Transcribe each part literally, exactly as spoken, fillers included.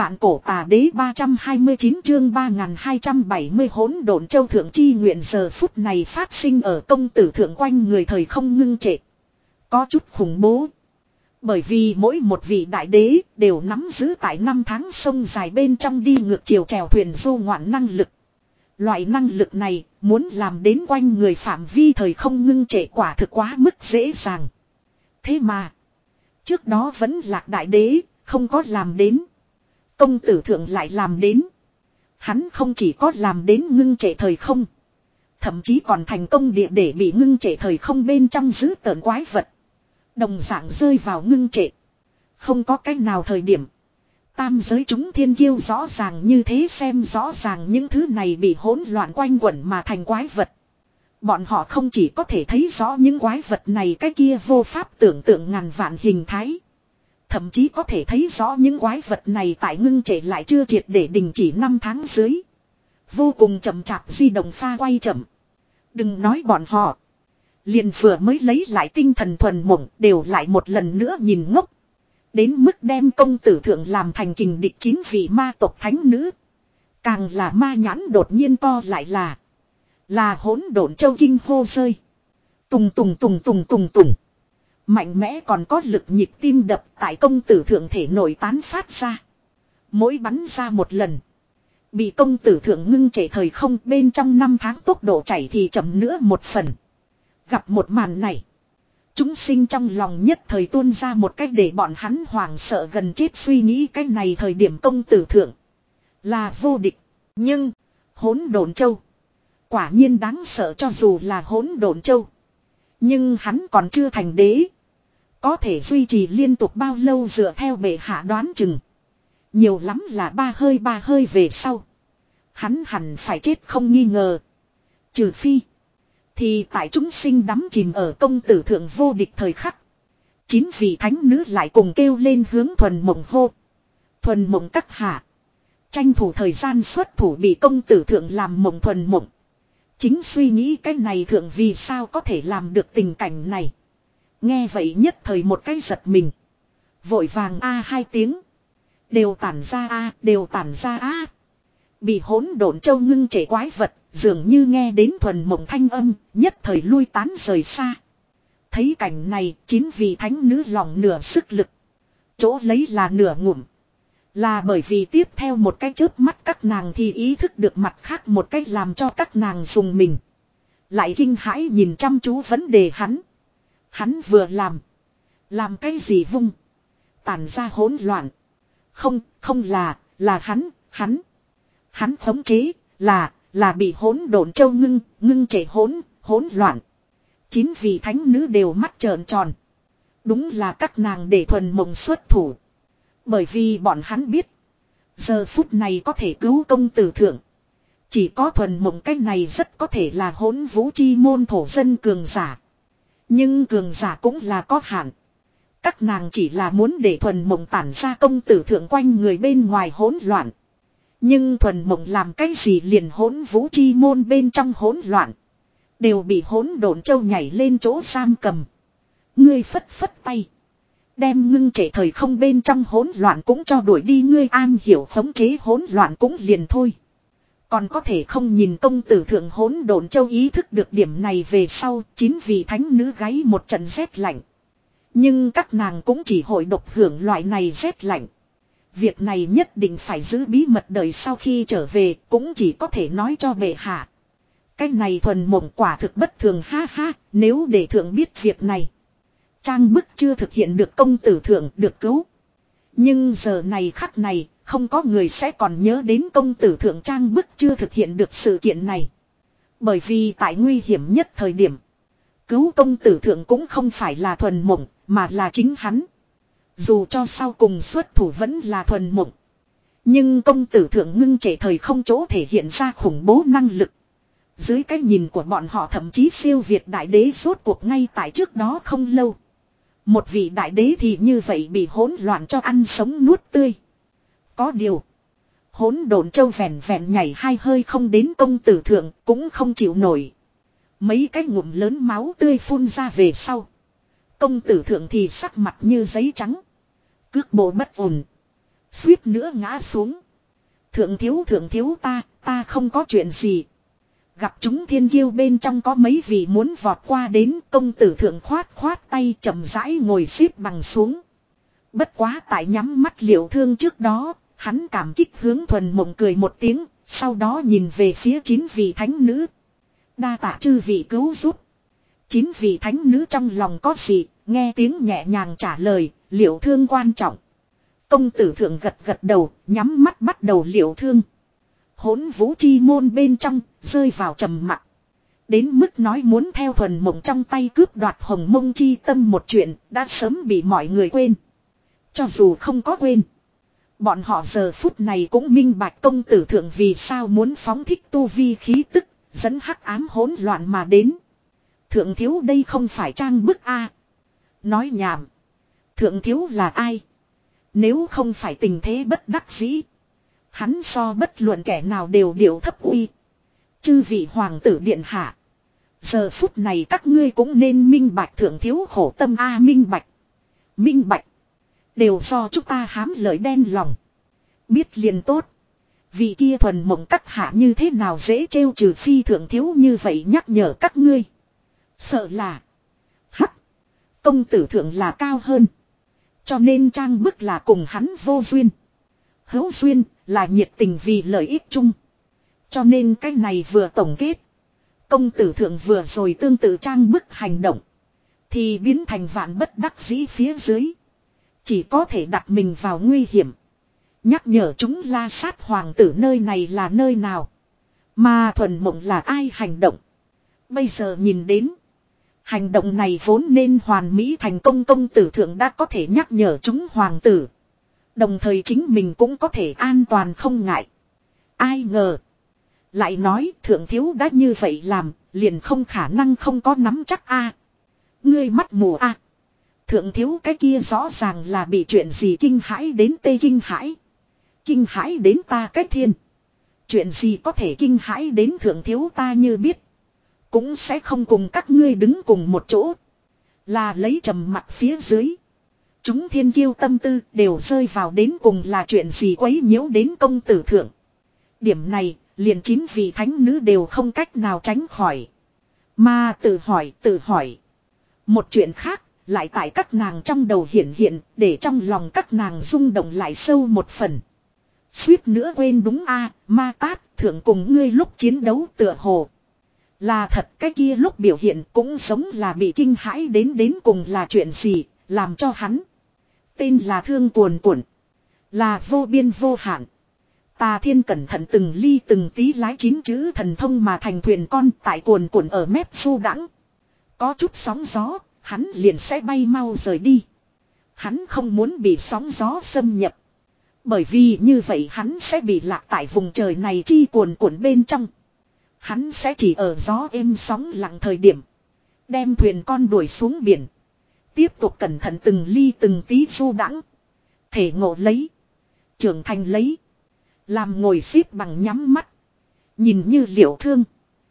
Vạn cổ tà đế ba trăm hai mươi chín chương ba nghìn hai trăm bảy mươi hỗn độn châu thượng chi nguyện giờ phút này phát sinh ở công tử thượng quanh người thời không ngưng trệ. Có chút khủng bố. Bởi vì mỗi một vị đại đế đều nắm giữ tại năm tháng sông dài bên trong đi ngược chiều chèo thuyền du ngoạn năng lực. Loại năng lực này muốn làm đến quanh người phạm vi thời không ngưng trệ quả thực quá mức dễ dàng. Thế mà trước đó vẫn lạc đại đế không có làm đến. Công tử thượng lại làm đến. Hắn không chỉ có làm đến ngưng trệ thời không. Thậm chí còn thành công địa để bị ngưng trệ thời không bên trong giữ tợn quái vật. Đồng dạng rơi vào ngưng trệ. Không có cách nào thời điểm. Tam giới chúng thiên kiêu rõ ràng như thế xem rõ ràng những thứ này bị hỗn loạn quanh quẩn mà thành quái vật. Bọn họ không chỉ có thể thấy rõ những quái vật này cái kia vô pháp tưởng tượng ngàn vạn hình thái. Thậm chí có thể thấy rõ những quái vật này tại ngưng trệ lại chưa triệt để đình chỉ năm tháng dưới. Vô cùng chậm chạp di động pha quay chậm. Đừng nói bọn họ. Liền vừa mới lấy lại tinh thần thuần mộng đều lại một lần nữa nhìn ngốc. Đến mức đem công tử thượng làm thành kình địch chín vị ma tộc thánh nữ. Càng là ma nhãn đột nhiên co lại là. Là hỗn độn châu kinh hô rơi. Tùng tùng tùng tùng tùng tùng. Mạnh mẽ còn có lực nhịp tim đập tại công tử thượng thể nổi tán phát ra. Mỗi bắn ra một lần. Bị công tử thượng ngưng trệ thời không bên trong năm tháng tốc độ chảy thì chậm nữa một phần. Gặp một màn này. Chúng sinh trong lòng nhất thời tuôn ra một cách để bọn hắn hoảng sợ gần chết suy nghĩ cái này thời điểm công tử thượng. Là vô địch. Nhưng hỗn độn châu. Quả nhiên đáng sợ cho dù là hỗn độn châu. Nhưng hắn còn chưa thành đế. Có thể duy trì liên tục bao lâu dựa theo bệ hạ đoán chừng. Nhiều lắm là ba hơi ba hơi về sau. Hắn hẳn phải chết không nghi ngờ. Trừ phi. Thì tại chúng sinh đắm chìm ở công tử thượng vô địch thời khắc. Chín vị thánh nữ lại cùng kêu lên hướng thuần mộng hô. Thuần mộng các hạ. Tranh thủ thời gian xuất thủ bị công tử thượng làm mộng thuần mộng. Chính suy nghĩ cái này thượng vì sao có thể làm được tình cảnh này. Nghe vậy nhất thời một cái giật mình. Vội vàng a hai tiếng. Đều tản ra a đều tản ra a. Bị hỗn độn châu ngưng trệ quái vật. Dường như nghe đến thuần mộng thanh âm. Nhất thời lui tán rời xa. Thấy cảnh này chín vị thánh nữ lòng nửa sức lực. Chỗ lấy là nửa ngụm. Là bởi vì tiếp theo một cái chớp mắt các nàng thì ý thức được mặt khác một cách làm cho các nàng dùng mình. Lại kinh hãi nhìn chăm chú vấn đề hắn. Hắn vừa làm. Làm cái gì vung. Tản ra hỗn loạn. Không, không là, là hắn, hắn. Hắn khống chế, là, là bị hỗn độn châu ngưng, ngưng trệ hỗn, hỗn loạn. Chín vị thánh nữ đều mắt trợn tròn. Đúng là các nàng để thuần mộng xuất thủ. Bởi vì bọn hắn biết. Giờ phút này có thể cứu công tử thượng. Chỉ có thuần mộng cái này rất có thể là hỗn vũ chi môn thổ dân cường giả. Nhưng cường giả cũng là có hạn. Các nàng chỉ là muốn để thuần mộng tản ra công tử thượng quanh người bên ngoài hỗn loạn. Nhưng thuần mộng làm cái gì liền hỗn vũ chi môn bên trong hỗn loạn. Đều bị hỗn độn châu nhảy lên chỗ giam cầm. Ngươi phất phất tay. Đem ngưng trệ thời không bên trong hỗn loạn cũng cho đuổi đi ngươi an hiểu khống chế hỗn loạn cũng liền thôi. Còn có thể không nhìn công tử thượng hỗn độn châu ý thức được điểm này về sau chín vị thánh nữ gáy một trận rét lạnh. Nhưng các nàng cũng chỉ hội độc hưởng loại này rét lạnh. Việc này nhất định phải giữ bí mật đời sau khi trở về cũng chỉ có thể nói cho bệ hạ. Cái này thuần mộng quả thực bất thường ha ha nếu để thượng biết việc này. Trang bức chưa thực hiện được công tử thượng được cứu. Nhưng giờ này khắc này, không có người sẽ còn nhớ đến công tử thượng trang bức chưa thực hiện được sự kiện này. Bởi vì tại nguy hiểm nhất thời điểm, cứu công tử thượng cũng không phải là thuần mộng, mà là chính hắn. Dù cho sau cùng xuất thủ vẫn là thuần mộng. Nhưng công tử thượng ngưng trệ thời không chỗ thể hiện ra khủng bố năng lực. Dưới cái nhìn của bọn họ thậm chí siêu việt đại đế rốt cuộc ngay tại trước đó không lâu. Một vị đại đế thì như vậy bị hỗn loạn cho ăn sống nuốt tươi. Có điều. Hỗn độn châu vẹn vẹn nhảy hai hơi không đến công tử thượng cũng không chịu nổi. Mấy cái ngụm lớn máu tươi phun ra về sau. Công tử thượng thì sắc mặt như giấy trắng. Cước bộ bất ổn. Suýt nữa ngã xuống. Thượng thiếu thượng thiếu ta, ta không có chuyện gì. Gặp chúng thiên kiêu bên trong có mấy vị muốn vọt qua đến, công tử thượng khoát khoát tay chậm rãi ngồi xếp bằng xuống. Bất quá tại nhắm mắt Liệu Thương trước đó, hắn cảm kích hướng Thuần Mộng cười một tiếng, sau đó nhìn về phía chín vị thánh nữ. Đa tạ chư vị cứu giúp. Chín vị thánh nữ trong lòng có gì, nghe tiếng nhẹ nhàng trả lời, Liệu Thương quan trọng. Công tử thượng gật gật đầu, nhắm mắt bắt đầu Liệu Thương. Hỗn vũ chi môn bên trong, rơi vào trầm mặc. Đến mức nói muốn theo Thuần Mộng trong tay cướp đoạt hồng mông chi tâm một chuyện, đã sớm bị mọi người quên. Cho dù không có quên, bọn họ giờ phút này cũng minh bạch công tử thượng vì sao muốn phóng thích tu vi khí tức, dẫn hắc ám hỗn loạn mà đến. Thượng thiếu đây không phải trang bức a. Nói nhảm. Thượng thiếu là ai? Nếu không phải tình thế bất đắc dĩ, hắn so bất luận kẻ nào đều điệu thấp uy. Chư vị hoàng tử điện hạ, giờ phút này các ngươi cũng nên minh bạch thượng thiếu khổ tâm a. Minh bạch. Minh bạch. Đều do chúng ta hám lợi đen lòng. Biết liền tốt. Vị kia Thuần Mộng các hạ như thế nào dễ trêu trừ phi thượng thiếu như vậy nhắc nhở các ngươi. Sợ là hắc, công tử thượng là cao hơn, cho nên trang bức là cùng hắn vô duyên. Hữu duyên là nhiệt tình vì lợi ích chung. Cho nên cái này vừa tổng kết, công tử thượng vừa rồi tương tự trang bức hành động, thì biến thành vạn bất đắc dĩ phía dưới. Chỉ có thể đặt mình vào nguy hiểm. Nhắc nhở chúng La Sát hoàng tử nơi này là nơi nào, mà Thuần Mộng là ai hành động. Bây giờ nhìn đến, hành động này vốn nên hoàn mỹ thành công. Công tử thượng đã có thể nhắc nhở chúng hoàng tử, đồng thời chính mình cũng có thể an toàn không ngại. Ai ngờ lại nói thượng thiếu đã như vậy làm, liền không khả năng không có nắm chắc a. Ngươi mắt mù a. Thượng thiếu cái kia rõ ràng là bị chuyện gì kinh hãi đến tê kinh hãi. Kinh hãi đến ta cái thiên. Chuyện gì có thể kinh hãi đến thượng thiếu ta như biết, cũng sẽ không cùng các ngươi đứng cùng một chỗ. Là lấy trầm mặt phía dưới. Chúng thiên kiêu tâm tư đều rơi vào đến cùng là chuyện gì quấy nhiễu đến công tử thượng. Điểm này, liền chín vị thánh nữ đều không cách nào tránh khỏi. Mà tự hỏi, tự hỏi. Một chuyện khác, lại tại các nàng trong đầu hiện hiện, để trong lòng các nàng rung động lại sâu một phần. Suýt nữa quên đúng a, Ma Tát thượng cùng ngươi lúc chiến đấu tựa hồ. Là thật cái kia lúc biểu hiện cũng giống là bị kinh hãi đến đến cùng là chuyện gì, làm cho hắn. Tên là thương cuồn cuộn. Là vô biên vô hạn. Tà Thiên cẩn thận từng ly từng tí lái chín chữ thần thông mà thành thuyền con tại cuồn cuộn ở mép du đãng. Có chút sóng gió, hắn liền sẽ bay mau rời đi. Hắn không muốn bị sóng gió xâm nhập. Bởi vì như vậy hắn sẽ bị lạc tại vùng trời này chi cuồn cuộn bên trong. Hắn sẽ chỉ ở gió êm sóng lặng thời điểm, đem thuyền con đuổi xuống biển. Tiếp tục cẩn thận từng ly từng tí du đãng. Thể ngộ lấy, trưởng thành lấy. Làm ngồi xếp bằng nhắm mắt, nhìn như Liệu Thương.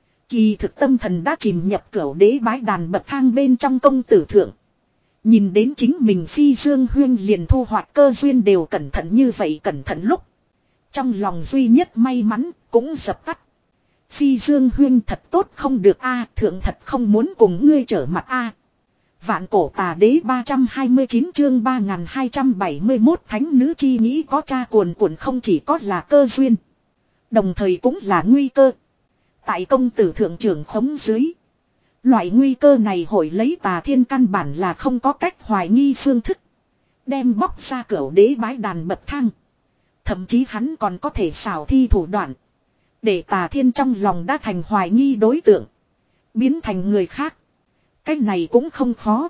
Kỳ thực tâm thần đã chìm nhập cửu đế bái đàn bậc thang bên trong công tử thượng. Nhìn đến chính mình Phi Dương Huyên liền thu hoạch cơ duyên đều cẩn thận như vậy cẩn thận lúc. Trong lòng duy nhất may mắn cũng dập tắt. Phi Dương Huyên thật tốt không được a, thượng thật không muốn cùng ngươi trở mặt a. Vạn cổ tà đế ba trăm hai mươi chín chương ba nghìn hai trăm bảy mươi mốt thánh nữ chi nghĩ có cha cuồn cuộn không chỉ có là cơ duyên, đồng thời cũng là nguy cơ. Tại công tử thượng trưởng khống dưới, loại nguy cơ này hội lấy Tà Thiên căn bản là không có cách hoài nghi phương thức, đem bóc ra cửu đế bái đàn bậc thang. Thậm chí hắn còn có thể xảo thi thủ đoạn, để Tà Thiên trong lòng đã thành hoài nghi đối tượng, biến thành người khác. Cái này cũng không khó.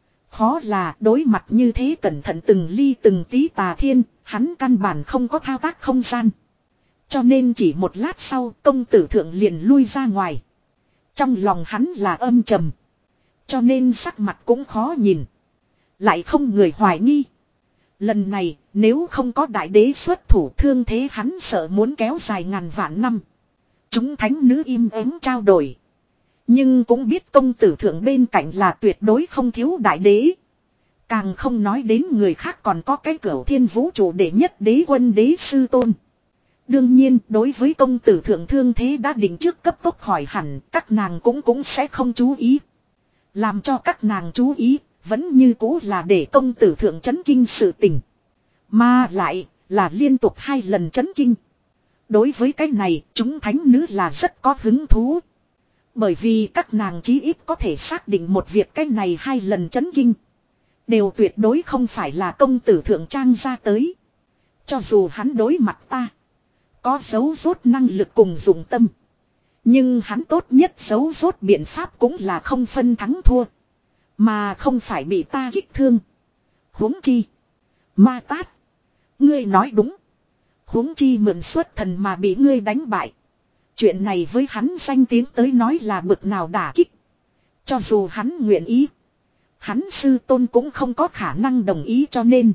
Khó là đối mặt như thế cẩn thận từng ly từng tí Tà Thiên, hắn căn bản không có thao tác không gian. Cho nên chỉ một lát sau công tử thượng liền lui ra ngoài. Trong lòng hắn là âm trầm, cho nên sắc mặt cũng khó nhìn. Lại không người hoài nghi. Lần này nếu không có đại đế xuất thủ, thương thế hắn sợ muốn kéo dài ngàn vạn năm. Chúng thánh nữ im ắng trao đổi, nhưng cũng biết công tử thượng bên cạnh là tuyệt đối không thiếu đại đế. Càng không nói đến người khác còn có cái cửu thiên vũ trụ đệ nhất đế quân đế sư tôn. Đương nhiên đối với công tử thượng thương thế đã định trước cấp tốc khỏi hẳn, các nàng cũng cũng sẽ không chú ý. Làm cho các nàng chú ý, vẫn như cũ là để công tử thượng chấn kinh sự tình. Mà lại là liên tục hai lần chấn kinh. Đối với cái này, chúng thánh nữ là rất có hứng thú. Bởi vì các nàng chí ít có thể xác định một việc, cái này hai lần chấn kinh đều tuyệt đối không phải là công tử thượng trang ra tới. Cho dù hắn đối mặt ta có dấu rốt năng lực cùng dụng tâm, nhưng hắn tốt nhất dấu rốt biện pháp cũng là không phân thắng thua, mà không phải bị ta kích thương. Huống chi Ma Tát, ngươi nói đúng. Huống chi mượn xuất thần mà bị ngươi đánh bại. Chuyện này với hắn danh tiếng tới nói là bực nào đả kích. Cho dù hắn nguyện ý, hắn sư tôn cũng không có khả năng đồng ý, cho nên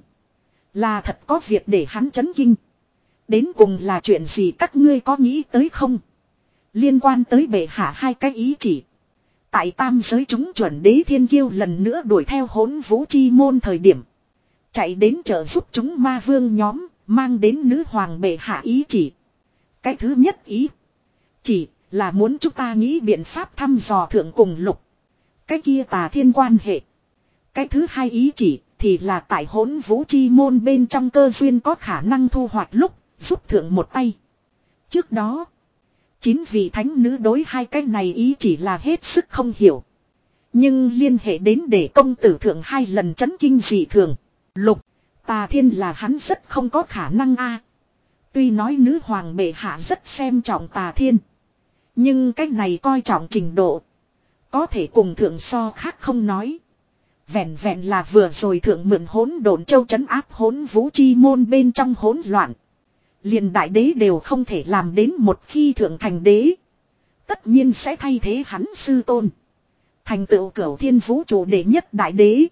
là thật có việc để hắn chấn kinh. Đến cùng là chuyện gì các ngươi có nghĩ tới không? Liên quan tới bệ hạ hai cái ý chỉ. Tại tam giới chúng chuẩn đế thiên kiêu lần nữa đuổi theo hỗn vũ chi môn thời điểm, chạy đến trợ giúp chúng ma vương nhóm, mang đến nữ hoàng bệ hạ ý chỉ. Cái thứ nhất ý chỉ là muốn chúng ta nghĩ biện pháp thăm dò thượng cùng lục cái kia tà thiên quan hệ. Cái thứ hai ý chỉ thì là tại hỗn vũ chi môn bên trong cơ duyên có khả năng thu hoạch lúc giúp thượng một tay. Trước đó chín vị thánh nữ đối hai cái này ý chỉ là hết sức không hiểu, nhưng liên hệ đến để công tử thượng hai lần chấn kinh dị thường. Lục tà thiên là hắn rất không có khả năng a. Tuy nói nữ hoàng bệ hạ rất xem trọng tà thiên, nhưng cái này coi trọng trình độ có thể cùng thượng so khác không nói. Vẹn vẹn là vừa rồi thượng mượn hỗn độn châu trấn áp hỗn vũ chi môn bên trong hỗn loạn, liền đại đế đều không thể làm đến, một khi thượng thành đế tất nhiên sẽ thay thế hắn sư tôn, thành tựu cửu thiên vũ trụ đệ nhất đại đế.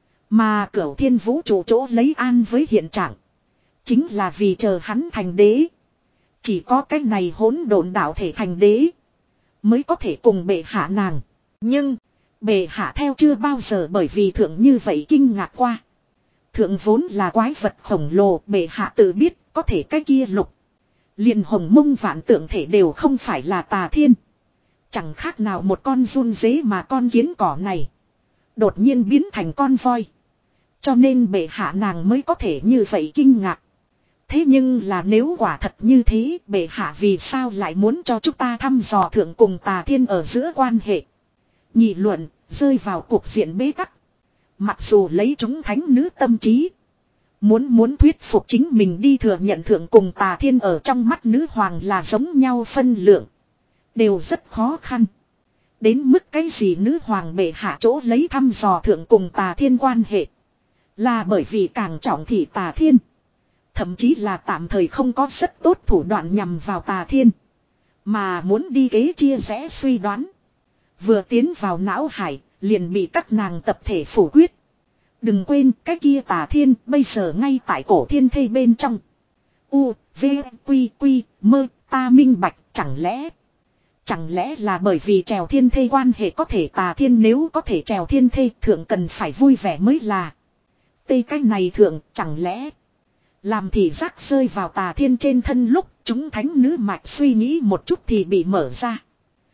Mà cửu thiên vũ trụ chỗ lấy an với hiện trạng, chính là vì chờ hắn thành đế. Chỉ có cái này hỗn độn đạo thể thành đế mới có thể cùng bệ hạ nàng. Nhưng bệ hạ theo chưa bao giờ bởi vì thượng như vậy kinh ngạc qua. Thượng vốn là quái vật khổng lồ, bệ hạ tự biết có thể cái kia lục liền hồng mông vạn tượng thể đều không phải là tà thiên, chẳng khác nào một con run dế, mà con kiến cỏ này đột nhiên biến thành con voi, cho nên bệ hạ nàng mới có thể như vậy kinh ngạc. Thế nhưng là nếu quả thật như thế, bệ hạ vì sao lại muốn cho chúng ta thăm dò thượng cùng tà thiên ở giữa quan hệ? Nghị luận rơi vào cuộc diện bế tắc. Mặc dù lấy chúng thánh nữ tâm trí, muốn muốn thuyết phục chính mình đi thừa nhận thượng cùng tà thiên ở trong mắt nữ hoàng là giống nhau phân lượng, đều rất khó khăn. Đến mức cái gì nữ hoàng bệ hạ chỗ lấy thăm dò thượng cùng tà thiên quan hệ, là bởi vì càng trọng thị tà thiên, thậm chí là tạm thời không có rất tốt thủ đoạn nhằm vào tà thiên, mà muốn đi kế chia rẽ suy đoán, vừa tiến vào não hải liền bị các nàng tập thể phủ quyết. Đừng quên cái kia tà thiên bây giờ ngay tại cổ thiên thây bên trong. U, V, Quy, Quy, mơ, ta minh bạch, chẳng lẽ Chẳng lẽ là bởi vì trèo thiên thây quan hệ có thể tà thiên nếu có thể trèo thiên thây thượng cần phải vui vẻ mới là. Tê cái này thượng chẳng lẽ làm thì rác rơi vào tà thiên trên thân lúc chúng thánh nữ mạch suy nghĩ một chút thì bị mở ra.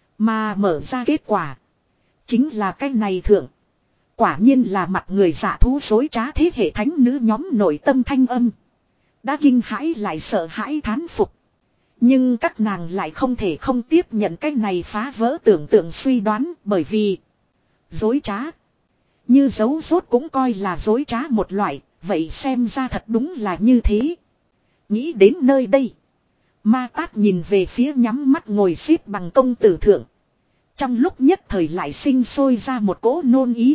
Mà mở ra kết quả chính là cái này thượng. Quả nhiên là mặt người dạ thú dối trá, thế hệ thánh nữ nhóm nội tâm thanh âm đã kinh hãi lại sợ hãi thán phục. Nhưng các nàng lại không thể không tiếp nhận cái này phá vỡ tưởng tượng suy đoán, bởi vì dối trá như dấu rốt cũng coi là dối trá một loại, vậy xem ra thật đúng là như thế. Nghĩ đến nơi đây, Ma Tát nhìn về phía nhắm mắt ngồi xếp bằng công tử thượng, trong lúc nhất thời lại sinh sôi ra một cỗ nôn ý.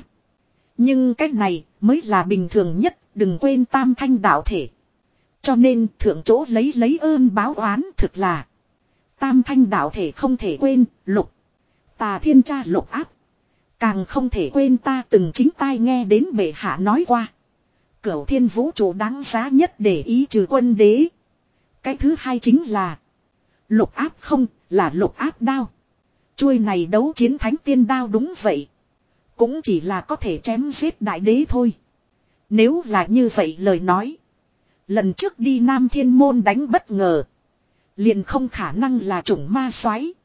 Nhưng cái này mới là bình thường nhất, đừng quên tam thanh đạo thể. Cho nên thượng chỗ lấy lấy ơn báo oán thực là tam thanh đạo thể không thể quên lục tà thiên tra lục áp. Càng không thể quên ta từng chính tai nghe đến bệ hạ nói qua, cửu thiên vũ trụ đáng giá nhất để ý trừ quân đế. Cái thứ hai chính là lục áp, không là lục áp đao. Chuôi này đấu chiến thánh tiên đao đúng vậy, cũng chỉ là có thể chém giết đại đế thôi. Nếu là như vậy lời nói. Lần trước đi Nam Thiên Môn đánh bất ngờ. Liền không khả năng là chủng ma soái,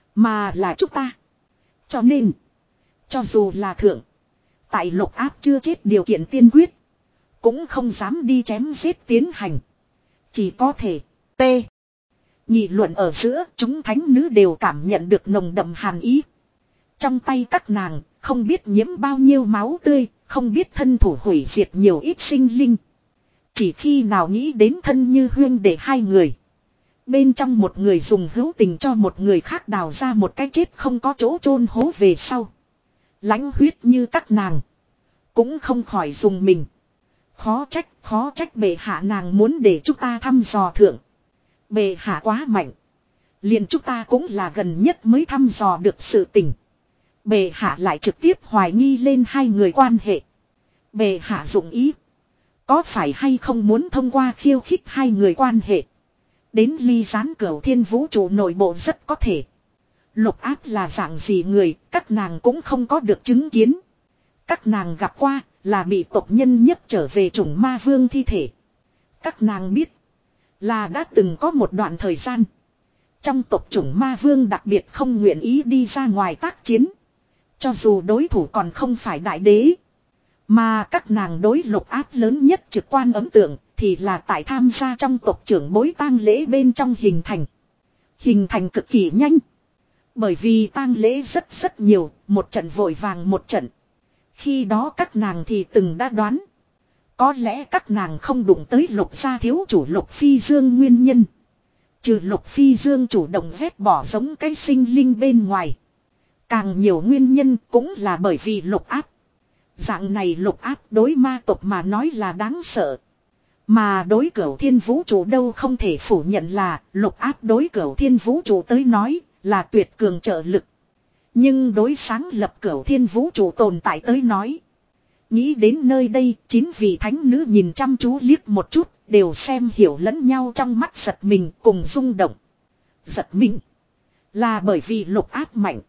mà là chúng ta. Cho nên. Cho dù là thượng. Tại Lục Áp chưa chết điều kiện tiên quyết. Cũng không dám đi chém giết tiến hành. Chỉ có thể. T. Nghị luận ở giữa chúng thánh nữ đều cảm nhận được nồng đậm hàn ý. Trong tay các nàng không biết nhiễm bao nhiêu máu tươi. Không biết thân thủ hủy diệt nhiều ít sinh linh. Chỉ khi nào nghĩ đến thân như huyên để hai người. Bên trong một người dùng hữu tình cho một người khác đào ra một cái chết không có chỗ chôn hố về sau. Lãnh huyết như các nàng. Cũng không khỏi dùng mình. Khó trách, khó trách bệ hạ nàng muốn để chúng ta thăm dò thượng. Bệ hạ quá mạnh. Liền chúng ta cũng là gần nhất mới thăm dò được sự tình. Bệ hạ lại trực tiếp hoài nghi lên hai người quan hệ. Bệ hạ dụng ý. Có phải hay không muốn thông qua khiêu khích hai người quan hệ. Đến ly gián cửu thiên vũ trụ nội bộ rất có thể. Lục Áp là dạng gì người, các nàng cũng không có được chứng kiến. Các nàng gặp qua, là bị tộc nhân nhất trở về chủng ma vương thi thể. Các nàng biết, là đã từng có một đoạn thời gian. Trong tộc chủng ma vương đặc biệt không nguyện ý đi ra ngoài tác chiến. Cho dù đối thủ còn không phải đại đế. Mà các nàng đối Lục Áp lớn nhất trực quan ấn tượng thì là tại tham gia trong tộc trưởng bối tang lễ bên trong hình thành. Hình thành cực kỳ nhanh. Bởi vì tang lễ rất rất nhiều, một trận vội vàng một trận. Khi đó các nàng thì từng đã đoán. Có lẽ các nàng không đụng tới Lục gia thiếu chủ Lục Phi Dương nguyên nhân. Trừ Lục Phi Dương chủ động vét bỏ giống cái sinh linh bên ngoài. Càng nhiều nguyên nhân cũng là bởi vì Lục Áp. Dạng này Lục Áp đối ma tộc mà nói là đáng sợ. Mà đối cửu thiên vũ trụ đâu không thể phủ nhận là Lục Áp đối cửu thiên vũ trụ tới nói là tuyệt cường trợ lực. Nhưng đối sáng lập cửu thiên vũ trụ tồn tại tới nói. Nghĩ đến nơi đây chín vị thánh nữ nhìn chăm chú liếc một chút đều xem hiểu lẫn nhau trong mắt giật mình cùng rung động. Giật mình là bởi vì Lục Áp mạnh.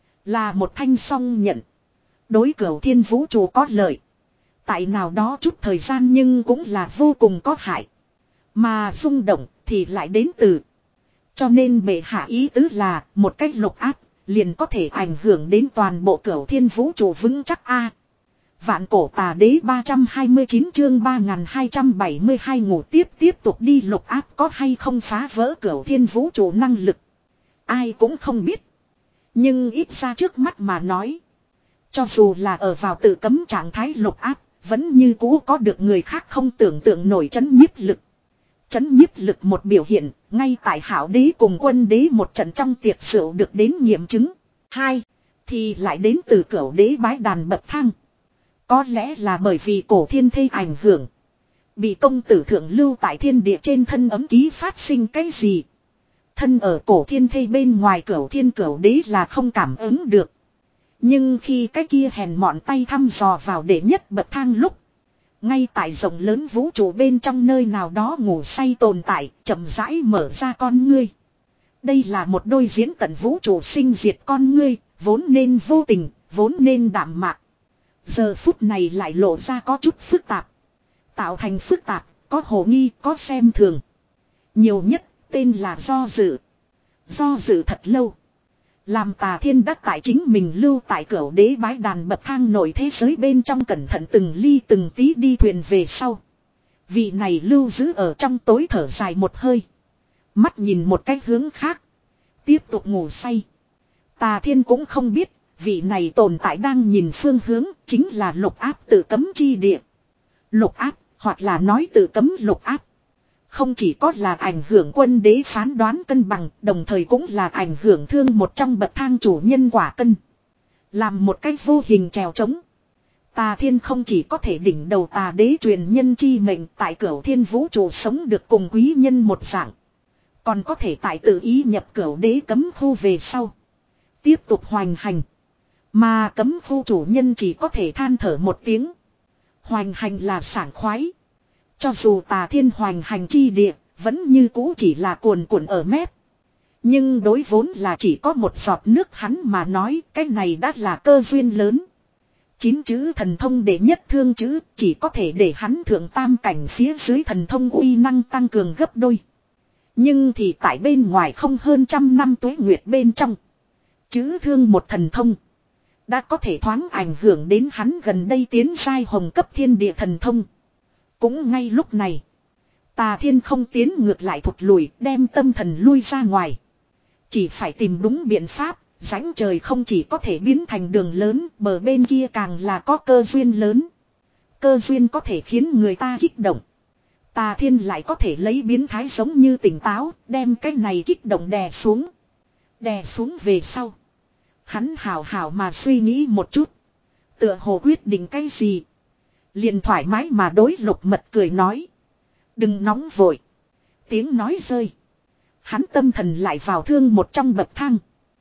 Là một thanh song nhận. Đối cửu thiên vũ trụ có lợi. Tại nào đó chút thời gian nhưng cũng là vô cùng có hại. Mà rung động thì lại đến từ. Cho nên bệ hạ ý tứ là một cách Lục Áp liền có thể ảnh hưởng đến toàn bộ cửu thiên vũ trụ vững chắc a. Vạn cổ tà đế ba trăm hai mươi chín chương ba nghìn hai trăm bảy mươi hai ngủ tiếp tiếp tục đi. Lục Áp có hay không phá vỡ cửu thiên vũ trụ năng lực. Ai cũng không biết. Nhưng ít ra trước mắt mà nói. Cho dù là ở vào tự cấm trạng thái Lục Áp. Vẫn như cũ có được người khác không tưởng tượng nổi chấn nhiếp lực. Chấn nhiếp lực một biểu hiện. Ngay tại hảo đế cùng quân đế một trận trong tiệc rượu được đến nghiệm chứng. Hai. Thì lại đến từ cửu đế bái đàn bậc thang. Có lẽ là bởi vì cổ thiên thây ảnh hưởng. Bị công tử thượng lưu tại thiên địa trên thân ấm ký phát sinh cái gì. Thân ở cổ thiên thây bên ngoài cửu thiên cửu đế là không cảm ứng được. Nhưng khi cái kia hèn mọn tay thăm dò vào đệ nhất bậc thang lúc. Ngay tại rộng lớn vũ trụ bên trong nơi nào đó ngủ say tồn tại chậm rãi mở ra con ngươi. Đây là một đôi diễn tận vũ trụ sinh diệt con ngươi. Vốn nên vô tình, vốn nên đạm mạc. Giờ phút này lại lộ ra có chút phức tạp. Tạo thành phức tạp, có hồ nghi, có xem thường. Nhiều nhất, tên là do dự. Do dự thật lâu. Làm Tà Thiên đắc tại chính mình lưu tại cửu đế bái đàn bậc thang nổi thế giới bên trong cẩn thận từng ly từng tí đi thuyền về sau. Vị này lưu giữ ở trong tối thở dài một hơi. Mắt nhìn một cách hướng khác. Tiếp tục ngủ say. Tà Thiên cũng không biết. Vị này tồn tại đang nhìn phương hướng chính là Lục Áp tự cấm chi địa. Lục Áp hoặc là nói tự cấm Lục Áp. Không chỉ có là ảnh hưởng quân đế phán đoán cân bằng, đồng thời cũng là ảnh hưởng thương một trong bậc thang chủ nhân quả cân. Làm một cách vô hình trèo trống. Tà Thiên không chỉ có thể đỉnh đầu tà đế truyền nhân chi mệnh tại cửu thiên vũ trụ sống được cùng quý nhân một dạng. Còn có thể tại tự ý nhập cửu đế cấm khu về sau. Tiếp tục hoành hành. Mà cấm khu chủ nhân chỉ có thể than thở một tiếng. Hoành hành là sảng khoái. Cho dù Tà Thiên hoành hành chi địa, vẫn như cũ chỉ là cuồn cuộn ở mép. Nhưng đối vốn là chỉ có một giọt nước hắn mà nói, cái này đã là cơ duyên lớn. Chín chữ thần thông đệ nhất thương chữ chỉ có thể để hắn thượng tam cảnh phía dưới thần thông uy năng tăng cường gấp đôi. Nhưng thì tại bên ngoài không hơn trăm năm tuế nguyệt bên trong. Chữ thương một thần thông. Đã có thể thoáng ảnh hưởng đến hắn gần đây tiến giai hồng cấp thiên địa thần thông. Cũng ngay lúc này. Tà Thiên không tiến ngược lại thụt lùi đem tâm thần lui ra ngoài. Chỉ phải tìm đúng biện pháp. Rãnh trời không chỉ có thể biến thành đường lớn, bờ bên kia càng là có cơ duyên lớn. Cơ duyên có thể khiến người ta kích động. Tà Thiên lại có thể lấy biến thái giống như tỉnh táo, đem cái này kích động đè xuống. Đè xuống về sau. Hắn hào hào mà suy nghĩ một chút. Tựa hồ quyết định cái gì. Liền thoải mái mà đối Lục Mật cười nói. Đừng nóng vội. Tiếng nói rơi. Hắn tâm thần lại vào thương một trong bậc thang.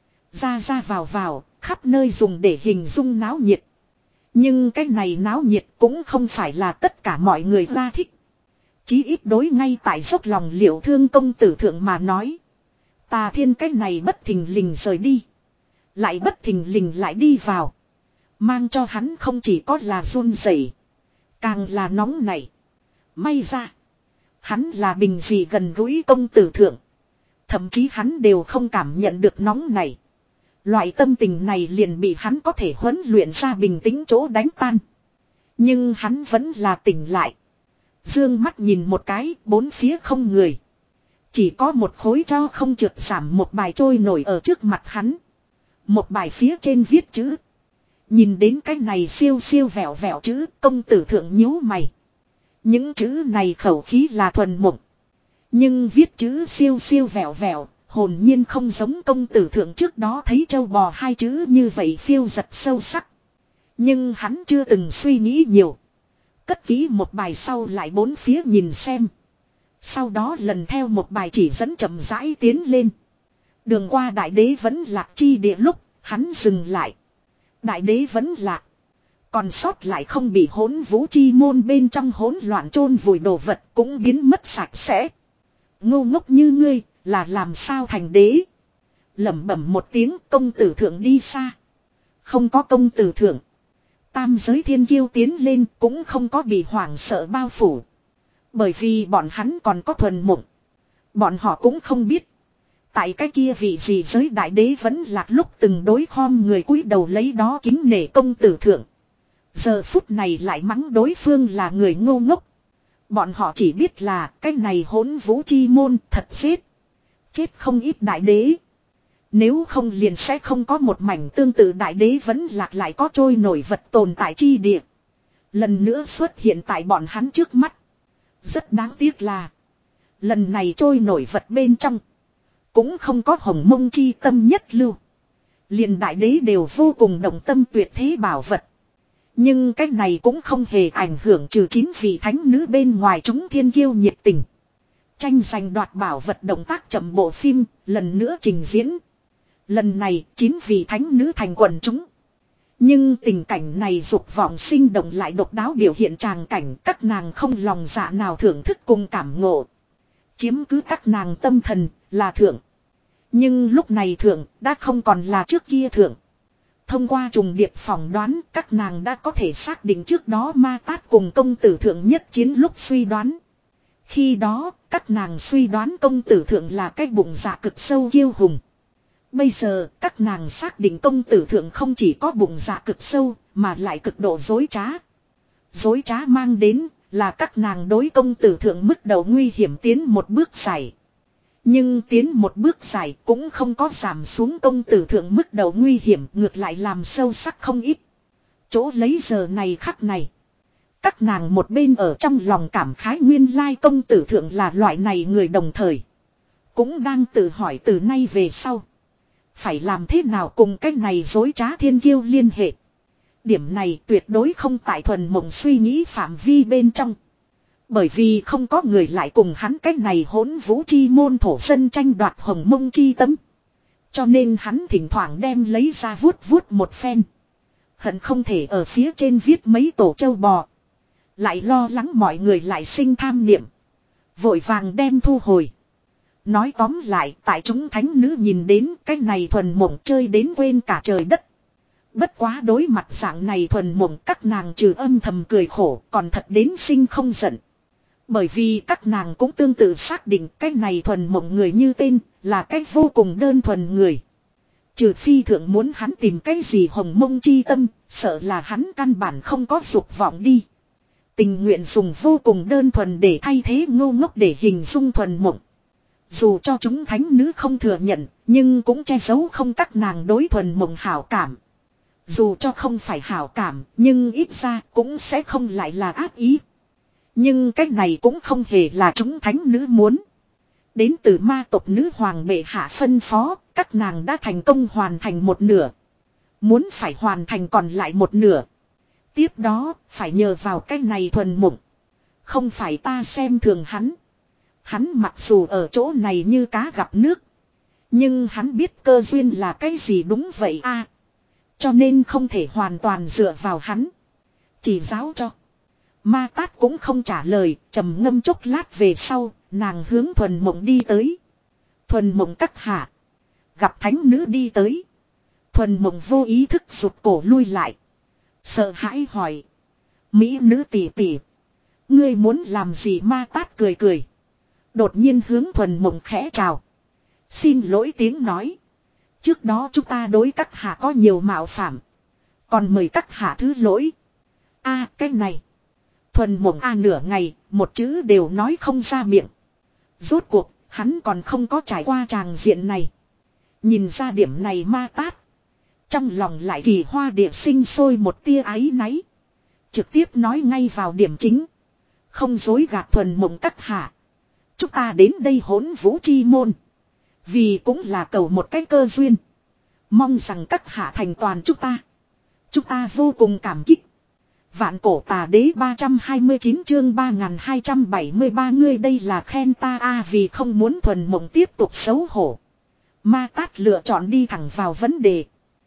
Ra ra vào vào, khắp nơi dùng để hình dung náo nhiệt. Nhưng cái này náo nhiệt cũng không phải là tất cả mọi người ra thích. Chí ít đối ngay tại dốc lòng Liệu Thương công tử thượng mà nói. Tà Thiên cái này bất thình lình rời đi. Lại bất thình lình lại đi vào. Mang cho hắn không chỉ có là run rẩy, càng là nóng nảy. May ra. Hắn là bình dị gần gũi công tử thượng. Thậm chí hắn đều không cảm nhận được nóng nảy. Loại tâm tình này liền bị hắn có thể huấn luyện ra bình tĩnh chỗ đánh tan. Nhưng hắn vẫn là tỉnh lại. Dương mắt nhìn một cái, bốn phía không người. Chỉ có một khối tro không trượt giảm một bài trôi nổi ở trước mặt hắn. Một bài phía trên viết chữ. Nhìn đến cái này siêu siêu vẹo vẹo chữ, công tử thượng nhíu mày. Những chữ này khẩu khí là thuần mộng. Nhưng viết chữ siêu siêu vẹo vẹo, hồn nhiên không giống công tử thượng trước đó thấy trâu bò hai chữ như vậy phiêu giật sâu sắc. Nhưng hắn chưa từng suy nghĩ nhiều. Cất kỹ một bài sau lại bốn phía nhìn xem. Sau đó lần theo một bài chỉ dẫn chậm rãi tiến lên. Đường qua đại đế vẫn lạc chi địa lúc, hắn dừng lại. Đại đế vẫn lạc. Còn sót lại không bị hỗn vũ chi môn bên trong hỗn loạn chôn vùi đồ vật cũng biến mất sạch sẽ. Ngu ngốc như ngươi, là làm sao thành đế. Lẩm bẩm một tiếng, công tử thượng đi xa. Không có công tử thượng. Tam giới thiên kiêu tiến lên cũng không có bị hoảng sợ bao phủ. Bởi vì bọn hắn còn có thuần mộng. Bọn họ cũng không biết. Tại cái kia vị gì giới đại đế vẫn lạc lúc từng đối khom người cúi đầu lấy đó kính nể công tử thượng. Giờ phút này lại mắng đối phương là người ngu ngốc. Bọn họ chỉ biết là cái này hỗn vũ chi môn thật giết. Chết không ít đại đế. Nếu không liền sẽ không có một mảnh tương tự đại đế vẫn lạc lại có trôi nổi vật tồn tại chi địa. Lần nữa xuất hiện tại bọn hắn trước mắt. Rất đáng tiếc là. Lần này trôi nổi vật bên trong. Cũng không có hồng mông chi tâm nhất lưu. Liền đại đế đều vô cùng đồng tâm tuyệt thế bảo vật. Nhưng cái này cũng không hề ảnh hưởng trừ chín vị thánh nữ bên ngoài chúng thiên kiêu nhiệt tình. Tranh giành đoạt bảo vật động tác chậm bộ phim, lần nữa trình diễn. Lần này, chín vị thánh nữ thành quần chúng. Nhưng tình cảnh này dục vọng sinh động lại độc đáo biểu hiện tràng cảnh các nàng không lòng dạ nào thưởng thức cùng cảm ngộ. Chiếm cứ các nàng tâm thần là thượng. Nhưng lúc này thượng đã không còn là trước kia thượng. Thông qua trùng điệp phỏng đoán các nàng đã có thể xác định trước đó ma tát cùng công tử thượng nhất chiến lúc suy đoán. Khi đó các nàng suy đoán công tử thượng là cái bụng dạ cực sâu kiêu hùng. Bây giờ các nàng xác định công tử thượng không chỉ có bụng dạ cực sâu mà lại cực độ dối trá. Dối trá mang đến là các nàng đối công tử thượng mức đầu nguy hiểm tiến một bước dài. Nhưng tiến một bước dài cũng không có giảm xuống công tử thượng mức đầu nguy hiểm ngược lại làm sâu sắc không ít. Chỗ lấy giờ này khắc này. Các nàng một bên ở trong lòng cảm khái nguyên lai công tử thượng là loại này người đồng thời. Cũng đang tự hỏi từ nay về sau. Phải làm thế nào cùng cái này dối trá thiên kiêu liên hệ. Điểm này tuyệt đối không tại thuần mộng suy nghĩ phạm vi bên trong. Bởi vì không có người lại cùng hắn cái này hỗn vũ chi môn thổ dân tranh đoạt hồng mông chi tấm. Cho nên hắn thỉnh thoảng đem lấy ra vuốt vuốt một phen. Hận không thể ở phía trên viết mấy tổ châu bò. Lại lo lắng mọi người lại sinh tham niệm. Vội vàng đem thu hồi. Nói tóm lại tại chúng thánh nữ nhìn đến cái này thuần mộng chơi đến quên cả trời đất. Bất quá đối mặt dạng này thuần mộng các nàng trừ âm thầm cười khổ còn thật đến sinh không giận. Bởi vì các nàng cũng tương tự xác định cái này thuần mộng người như tên là cái vô cùng đơn thuần người. Trừ phi thượng muốn hắn tìm cái gì hồng mông chi tâm, sợ là hắn căn bản không có dục vọng đi. Tình nguyện dùng vô cùng đơn thuần để thay thế ngô ngốc để hình dung thuần mộng. Dù cho chúng thánh nữ không thừa nhận, nhưng cũng che giấu không các nàng đối thuần mộng hảo cảm. Dù cho không phải hảo cảm, nhưng ít ra cũng sẽ không lại là ác ý. Nhưng cái này cũng không hề là chúng thánh nữ muốn. Đến từ ma tộc nữ hoàng bệ hạ phân phó, các nàng đã thành công hoàn thành một nửa. Muốn phải hoàn thành còn lại một nửa. Tiếp đó, phải nhờ vào cái này thuần mộng. Không phải ta xem thường hắn. Hắn mặc dù ở chỗ này như cá gặp nước. Nhưng hắn biết cơ duyên là cái gì đúng vậy a. Cho nên không thể hoàn toàn dựa vào hắn. Chỉ giáo cho. Ma Tát cũng không trả lời, trầm ngâm chốc lát về sau, nàng hướng thuần mộng đi tới. Thuần mộng cắt hạ. Gặp thánh nữ đi tới. Thuần mộng vô ý thức rụt cổ lui lại. Sợ hãi hỏi. Mỹ nữ tỷ tỷ. Ngươi muốn làm gì? Ma Tát cười cười. Đột nhiên hướng thuần mộng khẽ chào. Xin lỗi tiếng nói. Trước đó chúng ta đối các hạ có nhiều mạo phạm. Còn mời các hạ thứ lỗi. A cái này. Thuần mộng a nửa ngày, một chữ đều nói không ra miệng. Rốt cuộc, hắn còn không có trải qua tràng diện này. Nhìn ra điểm này Ma Tát. Trong lòng lại kỳ hoa địa sinh sôi một tia áy náy. Trực tiếp nói ngay vào điểm chính. Không dối gạt thuần mộng các hạ. Chúng ta đến đây hỗn vũ chi môn. Vì cũng là cầu một cái cơ duyên. Mong rằng các hạ thành toàn chúng ta. Chúng ta vô cùng cảm kích. Vạn cổ tà đế ba trăm hai mươi chín chương ba nghìn hai trăm bảy mươi ba ngươi đây là khen ta a à, vì không muốn thuần mộng tiếp tục xấu hổ. Ma Tát lựa chọn đi thẳng vào vấn đề.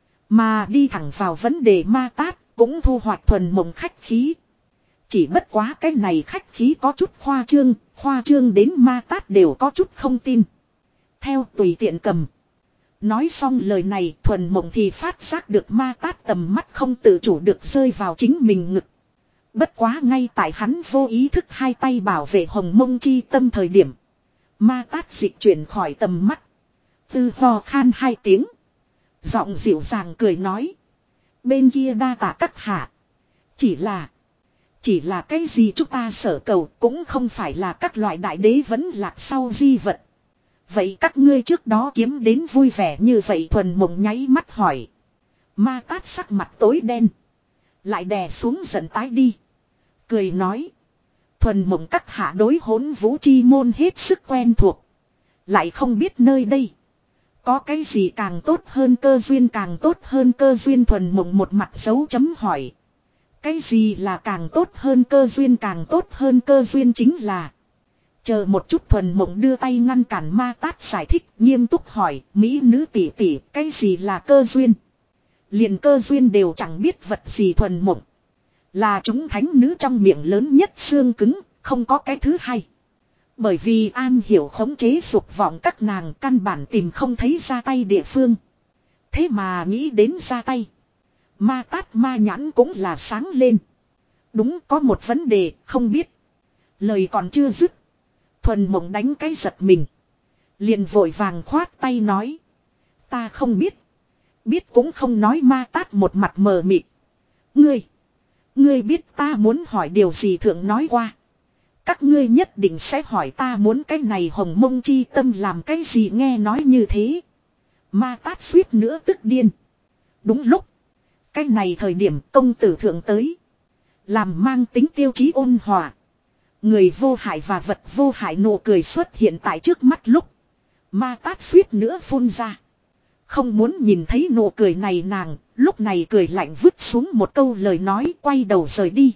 Mà đi thẳng vào vấn đề Ma Tát cũng thu hoạch thuần mộng khách khí. Chỉ bất quá cái này khách khí có chút khoa trương, khoa trương đến Ma Tát đều có chút không tin. Theo tùy tiện cầm. Nói xong lời này thuần mộng thì phát giác được Ma Tát tầm mắt không tự chủ được rơi vào chính mình ngực. Bất quá ngay tại hắn vô ý thức hai tay bảo vệ hồng mông chi tâm thời điểm. Ma Tát dịch chuyển khỏi tầm mắt. Tư ho khan hai tiếng. Giọng dịu dàng cười nói. Bên kia đa tạ các hạ. Chỉ là. Chỉ là cái gì chúng ta sở cầu cũng không phải là các loại đại đế vẫn lạc sau di vật. Vậy các ngươi trước đó kiếm đến vui vẻ như vậy thuần mộng nháy mắt hỏi. Ma Tát sắc mặt tối đen. Lại đè xuống giận tái đi. Cười nói. Thuần mộng các hạ đối hỗn vũ chi môn hết sức quen thuộc. Lại không biết nơi đây. Có cái gì càng tốt hơn cơ duyên càng tốt hơn cơ duyên thuần mộng một mặt dấu chấm hỏi. Cái gì là càng tốt hơn cơ duyên càng tốt hơn cơ duyên chính là. Chờ một chút thuần mộng đưa tay ngăn cản Ma Tát giải thích nghiêm túc hỏi Mỹ nữ tỷ tỷ cái gì là cơ duyên. Liền cơ duyên đều chẳng biết vật gì thuần mộng. Là chúng thánh nữ trong miệng lớn nhất xương cứng không có cái thứ hai. Bởi vì an hiểu khống chế dục vọng các nàng căn bản tìm không thấy ra tay địa phương. Thế mà nghĩ đến ra tay. Ma Tát ma nhãn cũng là sáng lên. Đúng có một vấn đề không biết. Lời còn chưa dứt. Thuần mộng đánh cái giật mình. Liền vội vàng khoát tay nói. Ta không biết. Biết cũng không nói. Ma Tát một mặt mờ mịt. Ngươi. Ngươi biết ta muốn hỏi điều gì thượng nói qua. Các ngươi nhất định sẽ hỏi ta muốn cái này hồng mông chi tâm làm cái gì nghe nói như thế. Ma Tát suýt nữa tức điên. Đúng lúc. Cái này thời điểm công tử thượng tới. Làm mang tính tiêu chí ôn hòa. Người vô hại và vật vô hại nụ cười xuất hiện tại trước mắt lúc. Ma Tát suýt nữa phun ra. Không muốn nhìn thấy nụ cười này nàng. Lúc này cười lạnh vứt xuống một câu lời nói quay đầu rời đi.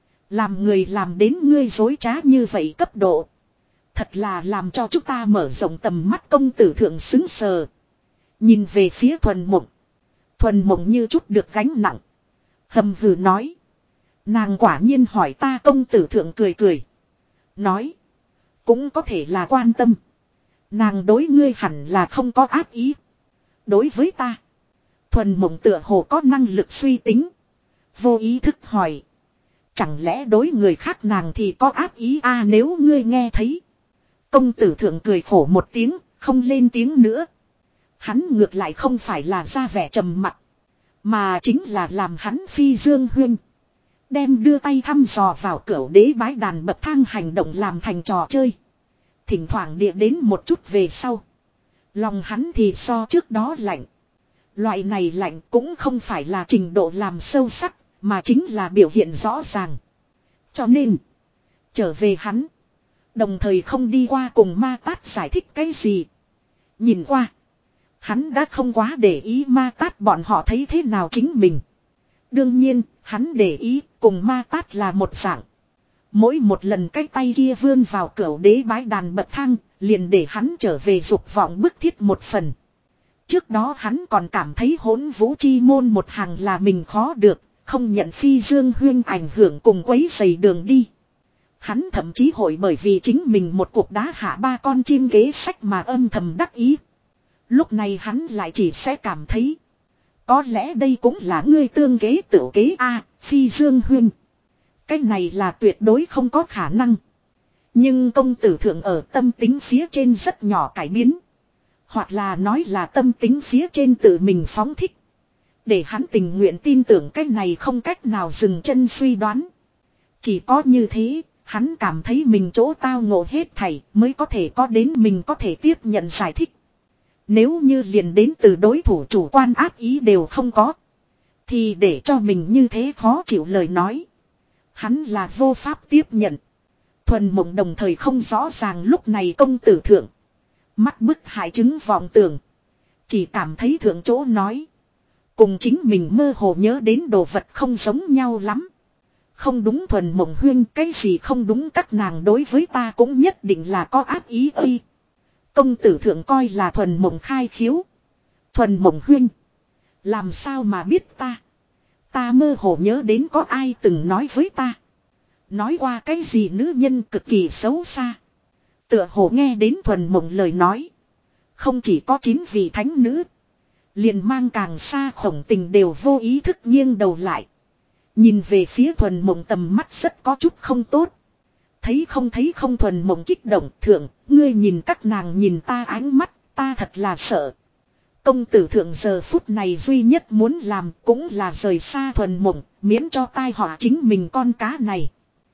Làm người làm đến ngươi dối trá như vậy cấp độ. Thật là làm cho chúng ta mở rộng tầm mắt công tử thượng xứng sờ. Nhìn về phía thuần mộng. Thuần mộng như chút được gánh nặng. Hầm hừ nói. Nàng quả nhiên hỏi ta công tử thượng cười cười. Nói. Cũng có thể là quan tâm. Nàng đối ngươi hẳn là không có ác ý. Đối với ta. Thuần Mộng tựa hồ có năng lực suy tính. Vô ý thức hỏi. Chẳng lẽ đối người khác nàng thì có ác ý a à, nếu ngươi nghe thấy. Công tử thượng cười khổ một tiếng, không lên tiếng nữa. Hắn ngược lại không phải là ra vẻ trầm mặc, mà chính là làm hắn phi dương huyên. Đem đưa tay thăm dò vào cửu đế bái đàn bậc thang hành động làm thành trò chơi. Thỉnh thoảng địa đến một chút về sau. Lòng hắn thì so trước đó lạnh. Loại này lạnh cũng không phải là trình độ làm sâu sắc, mà chính là biểu hiện rõ ràng. Cho nên, trở về hắn. Đồng thời không đi qua cùng ma tát giải thích cái gì. Nhìn qua, hắn đã không quá để ý ma tát bọn họ thấy thế nào chính mình. Đương nhiên, hắn để ý cùng ma tát là một dạng. Mỗi một lần cái tay kia vươn vào cửu đế bái đàn bậc thang, liền để hắn trở về dục vọng bức thiết một phần. Trước đó hắn còn cảm thấy hỗn vũ chi môn một hàng là mình khó được, không nhận phi dương huyên ảnh hưởng cùng quấy dày đường đi. Hắn thậm chí hội bởi vì chính mình một cuộc đá hạ ba con chim ghế sách mà âm thầm đắc ý. Lúc này hắn lại chỉ sẽ cảm thấy. Có lẽ đây cũng là ngươi tương kế tự kế a phi dương huyên. Cái này là tuyệt đối không có khả năng. Nhưng công tử thượng ở tâm tính phía trên rất nhỏ cải biến. Hoặc là nói là tâm tính phía trên tự mình phóng thích. Để hắn tình nguyện tin tưởng cái này không cách nào dừng chân suy đoán. Chỉ có như thế, hắn cảm thấy mình chỗ tao ngộ hết thảy mới có thể có đến mình có thể tiếp nhận giải thích. Nếu như liền đến từ đối thủ chủ quan ác ý đều không có. Thì để cho mình như thế khó chịu lời nói. Hắn là vô pháp tiếp nhận. Thuần Mộng đồng thời không rõ ràng lúc này công tử thượng. Mắt bức hại chứng vọng tưởng. Chỉ cảm thấy thượng chỗ nói. Cùng chính mình mơ hồ nhớ đến đồ vật không giống nhau lắm. Không đúng Thuần Mộng huyên, cái gì không đúng các nàng đối với ta cũng nhất định là có ác ý ơi. Công tử thượng coi là Thuần Mộng khai khiếu. Thuần Mộng huyên. Làm sao mà biết ta. Ta mơ hồ nhớ đến có ai từng nói với ta. Nói qua cái gì nữ nhân cực kỳ xấu xa. Tựa hồ nghe đến Thuần Mộng lời nói. Không chỉ có chín vị thánh nữ. Liền mang càng xa khổng tình đều vô ý thức nghiêng đầu lại. Nhìn về phía Thuần Mộng tầm mắt rất có chút không tốt. Thấy không thấy không Thuần Mộng kích động thượng. Ngươi nhìn các nàng nhìn ta ánh mắt. Ta thật là sợ. Công tử thượng giờ phút này duy nhất muốn làm cũng là rời xa Thuần Mộng. Miễn cho tai họa chính mình con cá này.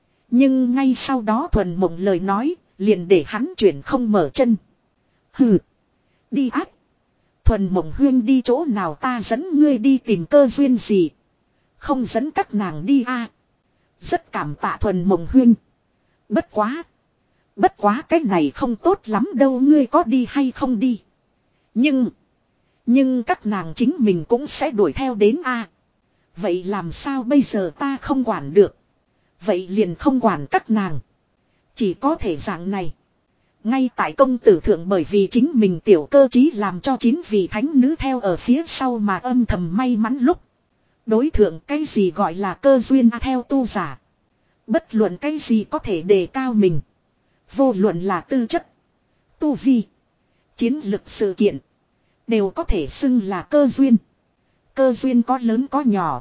Nhưng ngay sau đó Thuần Mộng lời nói. Liền để hắn chuyển không mở chân. Hừ. Đi ác. Thuần Mộng huyên đi chỗ nào ta dẫn ngươi đi tìm cơ duyên gì. Không dẫn các nàng đi a. Rất cảm tạ Thuần Mộng huyên. Bất quá. Bất quá cái này không tốt lắm đâu ngươi có đi hay không đi. Nhưng. Nhưng các nàng chính mình cũng sẽ đuổi theo đến a. Vậy làm sao bây giờ ta không quản được. Vậy liền không quản các nàng. Chỉ có thể dạng này. Ngay tại công tử thượng bởi vì chính mình tiểu cơ trí làm cho chín vị thánh nữ theo ở phía sau mà âm thầm may mắn lúc. Đối thượng cái gì gọi là cơ duyên theo tu giả. Bất luận cái gì có thể đề cao mình. Vô luận là tư chất, tu vi, chiến lực sự kiện. Đều có thể xưng là cơ duyên. Cơ duyên có lớn có nhỏ.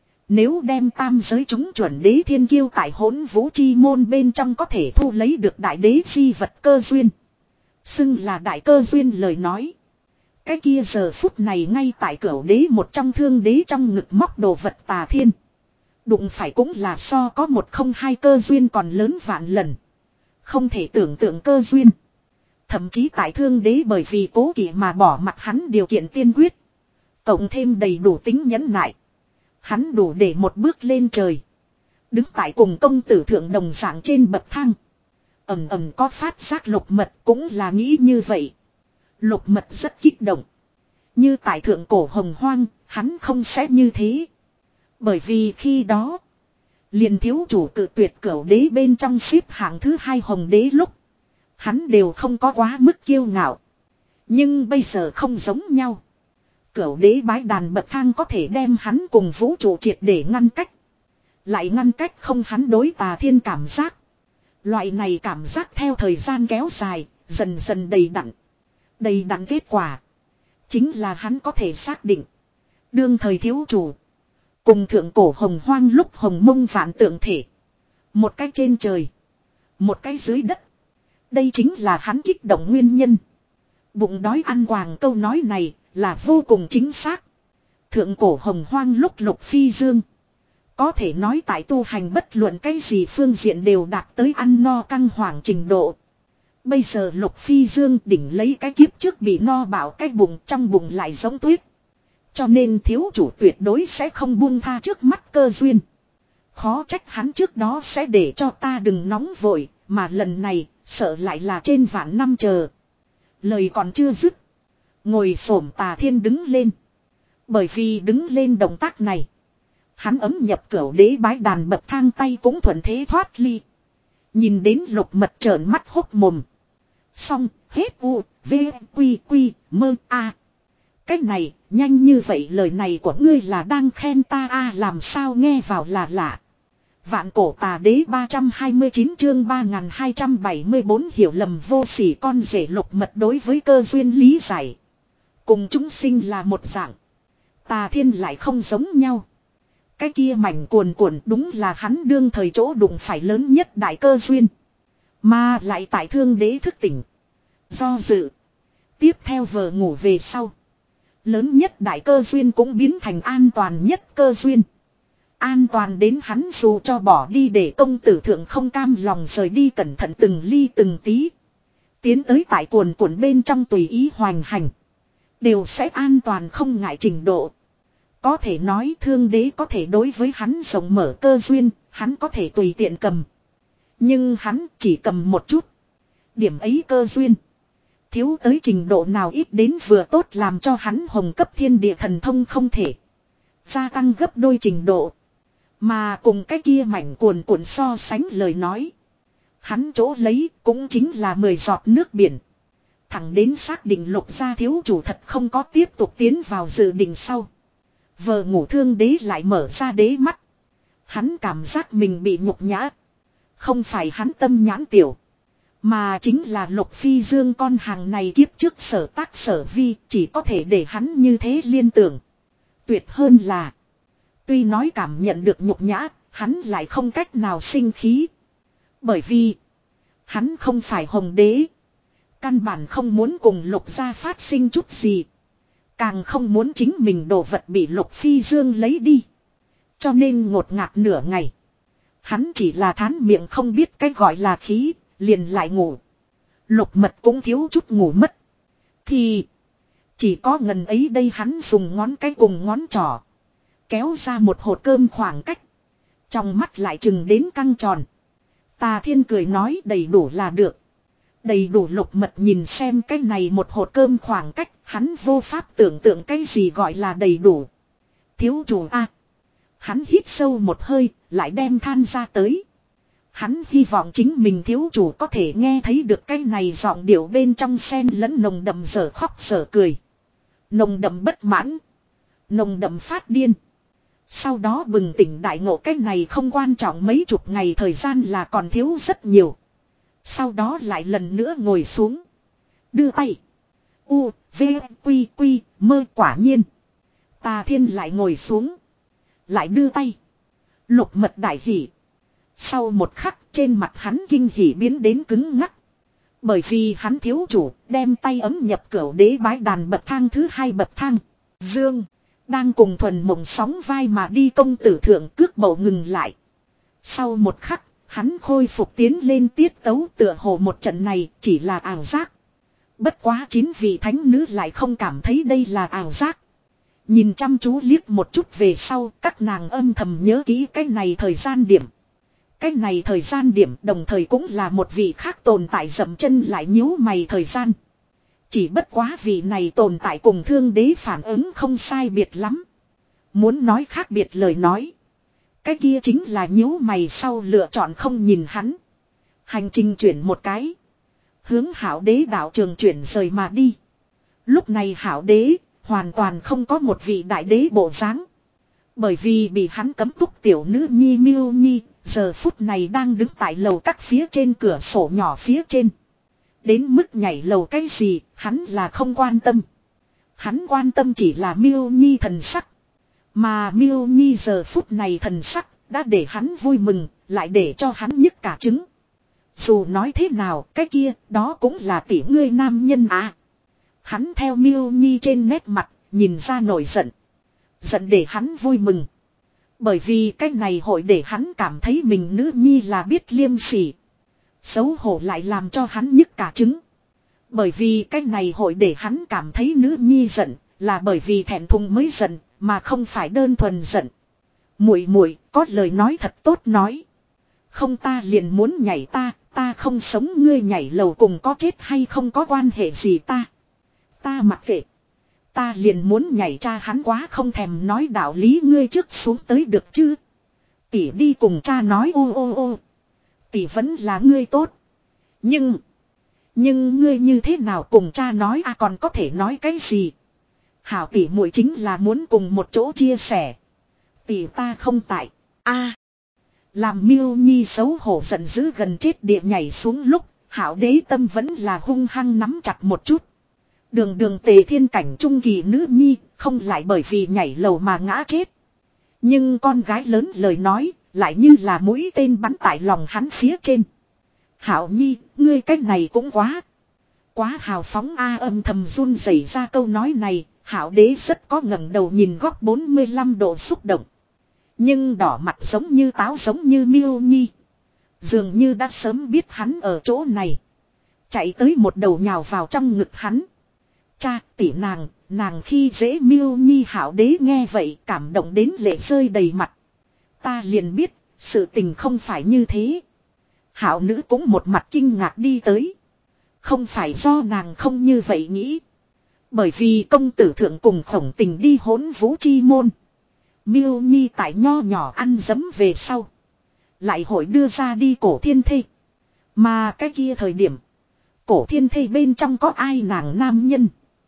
Nếu đem tam giới chúng chuẩn đế thiên kiêu tại hỗn vũ chi môn bên trong có thể thu lấy được đại đế chi vật cơ duyên. Xưng là đại cơ duyên lời nói. Cái kia giờ phút này ngay tại cửu đế một trong thương đế trong ngực móc đồ vật tà thiên. Đụng phải cũng là so có một không hai cơ duyên còn lớn vạn lần. Không thể tưởng tượng cơ duyên. Thậm chí tại thương đế bởi vì cố kỵ mà bỏ mặt hắn điều kiện tiên quyết. Cộng thêm đầy đủ tính nhẫn nại. Hắn đủ để một bước lên trời. Đứng tại cùng công tử thượng đồng dạng trên bậc thang. Ẩm ẩm có phát giác Lục Mật cũng là nghĩ như vậy. Lục Mật rất kích động. Như tại thượng cổ hồng hoang, hắn không sẽ như thế. Bởi vì khi đó, liền thiếu chủ cự tuyệt cửu đế bên trong xếp hạng thứ hai hồng đế lúc. Hắn đều không có quá mức kiêu ngạo. Nhưng bây giờ không giống nhau. Cửu đế bái đàn bậc thang có thể đem hắn cùng vũ trụ triệt để ngăn cách. Lại ngăn cách không hắn đối tà thiên cảm giác. Loại này cảm giác theo thời gian kéo dài, dần dần đầy đặn. Đầy đặn kết quả. Chính là hắn có thể xác định. Đương thời thiếu chủ. Cùng thượng cổ hồng hoang lúc hồng mông vạn tượng thể. Một cái trên trời. Một cái dưới đất. Đây chính là hắn kích động nguyên nhân. Bụng đói ăn quàng câu nói này là vô cùng chính xác. Thượng cổ hồng hoang lúc Lục Phi Dương. Có thể nói tại tu hành bất luận cái gì phương diện đều đạt tới ăn no căng hoảng trình độ. Bây giờ Lục Phi Dương đỉnh lấy cái kiếp trước bị no bảo cái bụng trong bụng lại giống tuyết. Cho nên thiếu chủ tuyệt đối sẽ không buông tha trước mắt cơ duyên. Khó trách hắn trước đó sẽ để cho ta đừng nóng vội, mà lần này sợ lại là trên vạn năm chờ. Lời còn chưa dứt. Ngồi xổm Tà Thiên đứng lên. Bởi vì đứng lên động tác này. Hắn ấm nhập cửu đế bái đàn bậc thang tay cũng thuận thế thoát ly. Nhìn đến Lục Mật trợn mắt hốc mồm. Xong, hết u, v, quy, quy, mơ, a. Cách này, nhanh như vậy lời này của ngươi là đang khen ta a làm sao nghe vào là lạ. Vạn cổ tà đế ba trăm hai mươi chín chương ba nghìn hai trăm bảy mươi bốn hiểu lầm vô sỉ con rể Lục Mật đối với cơ duyên lý giải. Cùng chúng sinh là một dạng. Tà Thiên lại không giống nhau. Cái kia mảnh cuồn cuộn đúng là hắn đương thời chỗ đụng phải lớn nhất đại cơ duyên. Mà lại tại thương đế thức tỉnh. Do dự. Tiếp theo vờ ngủ về sau. Lớn nhất đại cơ duyên cũng biến thành an toàn nhất cơ duyên. An toàn đến hắn dù cho bỏ đi để công tử thượng không cam lòng rời đi cẩn thận từng ly từng tí. Tiến tới tại cuồn cuộn bên trong tùy ý hoành hành. Đều sẽ an toàn không ngại trình độ. Có thể nói thương đế có thể đối với hắn rộng mở cơ duyên, hắn có thể tùy tiện cầm. Nhưng hắn chỉ cầm một chút. Điểm ấy cơ duyên. Thiếu tới trình độ nào ít đến vừa tốt làm cho hắn hồng cấp thiên địa thần thông không thể. Gia tăng gấp đôi trình độ. Mà cùng cái kia mảnh cuồn cuộn so sánh lời nói. Hắn chỗ lấy cũng chính là mười giọt nước biển. Thẳng đến xác định Lục gia thiếu chủ thật không có tiếp tục tiến vào dự định sau. Vờ ngủ thương đế lại mở ra đế mắt. Hắn cảm giác mình bị nhục nhã. Không phải hắn tâm nhãn tiểu. Mà chính là Lục Phi Dương con hàng này kiếp trước sở tác sở vi chỉ có thể để hắn như thế liên tưởng. Tuyệt hơn là. Tuy nói cảm nhận được nhục nhã, hắn lại không cách nào sinh khí. Bởi vì hắn không phải hồng đế. Căn bản không muốn cùng Lục gia phát sinh chút gì. Càng không muốn chính mình đồ vật bị Lục Phi Dương lấy đi. Cho nên ngột ngạt nửa ngày. Hắn chỉ là thán miệng không biết cái gọi là khí, liền lại ngủ. Lục Mật cũng thiếu chút ngủ mất. Thì chỉ có ngần ấy đây hắn dùng ngón cái cùng ngón trỏ. Kéo ra một hột cơm khoảng cách. Trong mắt lại chừng đến căng tròn. Tà Thiên cười nói đầy đủ là được. Đầy đủ. Lục Mật nhìn xem cái này một hột cơm khoảng cách. Hắn vô pháp tưởng tượng cái gì gọi là đầy đủ. Thiếu chủ a. Hắn hít sâu một hơi, lại đem than ra tới. Hắn hy vọng chính mình thiếu chủ có thể nghe thấy được cái này giọng điệu bên trong xen lẫn nồng đậm dở khóc dở cười. Nồng đậm bất mãn. Nồng đậm phát điên. Sau đó bừng tỉnh đại ngộ cái này không quan trọng mấy chục ngày thời gian là còn thiếu rất nhiều. Sau đó lại lần nữa ngồi xuống. Đưa tay. U, V, Quy, Quy, mơ quả nhiên. Tà Thiên lại ngồi xuống. Lại đưa tay. Lục Mật đại hỉ. Sau một khắc trên mặt hắn kinh hỉ biến đến cứng ngắc. Bởi vì hắn thiếu chủ đem tay ấm nhập cửu đế bái đàn bậc thang thứ hai bậc thang. Dương. Đang cùng thuần mộng sóng vai mà đi công tử thượng cước bộ ngừng lại. Sau một khắc hắn khôi phục tiến lên tiết tấu tựa hồ một trận này chỉ là ảo giác. Bất quá chín vị thánh nữ lại không cảm thấy đây là ảo giác. Nhìn chăm chú liếc một chút về sau các nàng âm thầm nhớ kỹ cái này thời gian điểm. Cái này thời gian điểm đồng thời cũng là một vị khác tồn tại dậm chân lại nhíu mày thời gian. Chỉ bất quá vị này tồn tại cùng thương đế phản ứng không sai biệt lắm. Muốn nói khác biệt lời nói. Cái kia chính là nhíu mày sau lựa chọn không nhìn hắn. Hành trình chuyển một cái. Hướng hảo đế đạo trường chuyển rời mà đi. Lúc này hảo đế hoàn toàn không có một vị đại đế bộ dáng. Bởi vì bị hắn cấm túc tiểu nữ nhi miêu nhi. Giờ phút này đang đứng tại lầu các phía trên cửa sổ nhỏ phía trên. Đến mức nhảy lầu cái gì hắn là không quan tâm. Hắn quan tâm chỉ là miêu nhi thần sắc. Mà Miêu Nhi giờ phút này thần sắc đã để hắn vui mừng, lại để cho hắn nhức cả trứng. Dù nói thế nào, cái kia, đó cũng là tỷ ngươi nam nhân à. Hắn theo Miêu Nhi trên nét mặt, nhìn ra nổi giận. Giận để hắn vui mừng. Bởi vì cái này hội để hắn cảm thấy mình nữ nhi là biết liêm sỉ. Xấu hổ lại làm cho hắn nhức cả trứng. Bởi vì cái này hội để hắn cảm thấy nữ nhi giận, là bởi vì thẹn thùng mới giận, mà không phải đơn thuần giận. Muội muội có lời nói thật tốt nói. Không ta liền muốn nhảy ta, ta không sống ngươi nhảy lầu cùng có chết hay không có quan hệ gì ta. Ta mặc kệ. Ta liền muốn nhảy cha hắn quá không thèm nói đạo lý ngươi trước xuống tới được chứ. Tỷ đi cùng cha nói ô ô ô. Tỷ vẫn là ngươi tốt. Nhưng. Nhưng ngươi như thế nào cùng cha nói à còn có thể nói cái gì. Hảo tỷ muội chính là muốn cùng một chỗ chia sẻ. Tỷ ta không tại. A. Làm Miêu Nhi xấu hổ giận dữ gần chết địa nhảy xuống lúc. Hảo đế tâm vẫn là hung hăng nắm chặt một chút. Đường đường tề thiên cảnh trung kỳ nữ nhi, không lại bởi vì nhảy lầu mà ngã chết. Nhưng con gái lớn lời nói, lại như là mũi tên bắn tại lòng hắn phía trên. Hảo Nhi, ngươi cách này cũng quá. Quá hào phóng a âm thầm run rẩy ra câu nói này, Hảo đế rất có ngẩng đầu nhìn góc bốn mươi lăm độ xúc động. Nhưng đỏ mặt giống như táo giống như Miêu Nhi. Dường như đã sớm biết hắn ở chỗ này. Chạy tới một đầu nhào vào trong ngực hắn. Cha, tỷ nàng, nàng khi dễ Miêu Nhi Hảo đế nghe vậy cảm động đến lệ rơi đầy mặt. Ta liền biết, sự tình không phải như thế. Hảo nữ cũng một mặt kinh ngạc đi tới. Không phải do nàng không như vậy nghĩ. Bởi vì công tử thượng cùng Khổng Tình đi hỗn vũ chi môn. Miêu Nhi tại nho nhỏ ăn dấm về sau. Lại hội đưa ra đi cổ thiên thê. Mà cái kia thời điểm. Cổ thiên thê bên trong có ai nàng nam nhân.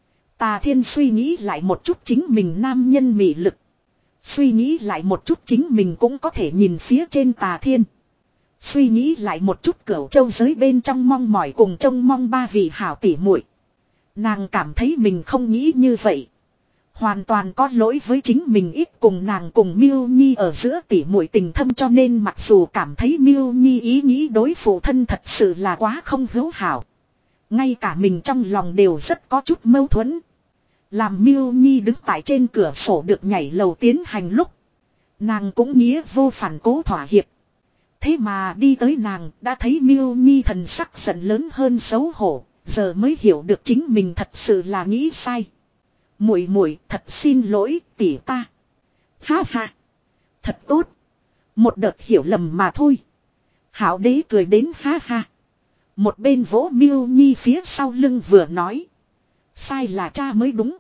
Tà Thiên suy nghĩ lại một chút chính mình nam nhân mị lực. Suy nghĩ lại một chút chính mình cũng có thể nhìn phía trên Tà Thiên. Suy nghĩ lại một chút cửu châu giới bên trong mong mỏi cùng trông mong ba vị hảo tỉ muội. Nàng cảm thấy mình không nghĩ như vậy. Hoàn toàn có lỗi với chính mình ít cùng nàng cùng Miêu Nhi ở giữa tỉ muội tình thâm cho nên mặc dù cảm thấy Miêu Nhi ý nghĩ đối phụ thân thật sự là quá không hữu hảo. Ngay cả mình trong lòng đều rất có chút mâu thuẫn. Làm Miêu Nhi đứng tại trên cửa sổ được nhảy lầu tiến hành lúc. Nàng cũng nghĩa vô phản cố thỏa hiệp. Thế mà đi tới nàng đã thấy Miêu Nhi thần sắc giận lớn hơn xấu hổ. Giờ mới hiểu được chính mình thật sự là nghĩ sai. Muội muội thật xin lỗi tỷ ta. Ha ha. Thật tốt. Một đợt hiểu lầm mà thôi. Hảo đế cười đến ha ha. Một bên vỗ Miêu Nhi phía sau lưng vừa nói. Sai là cha mới đúng.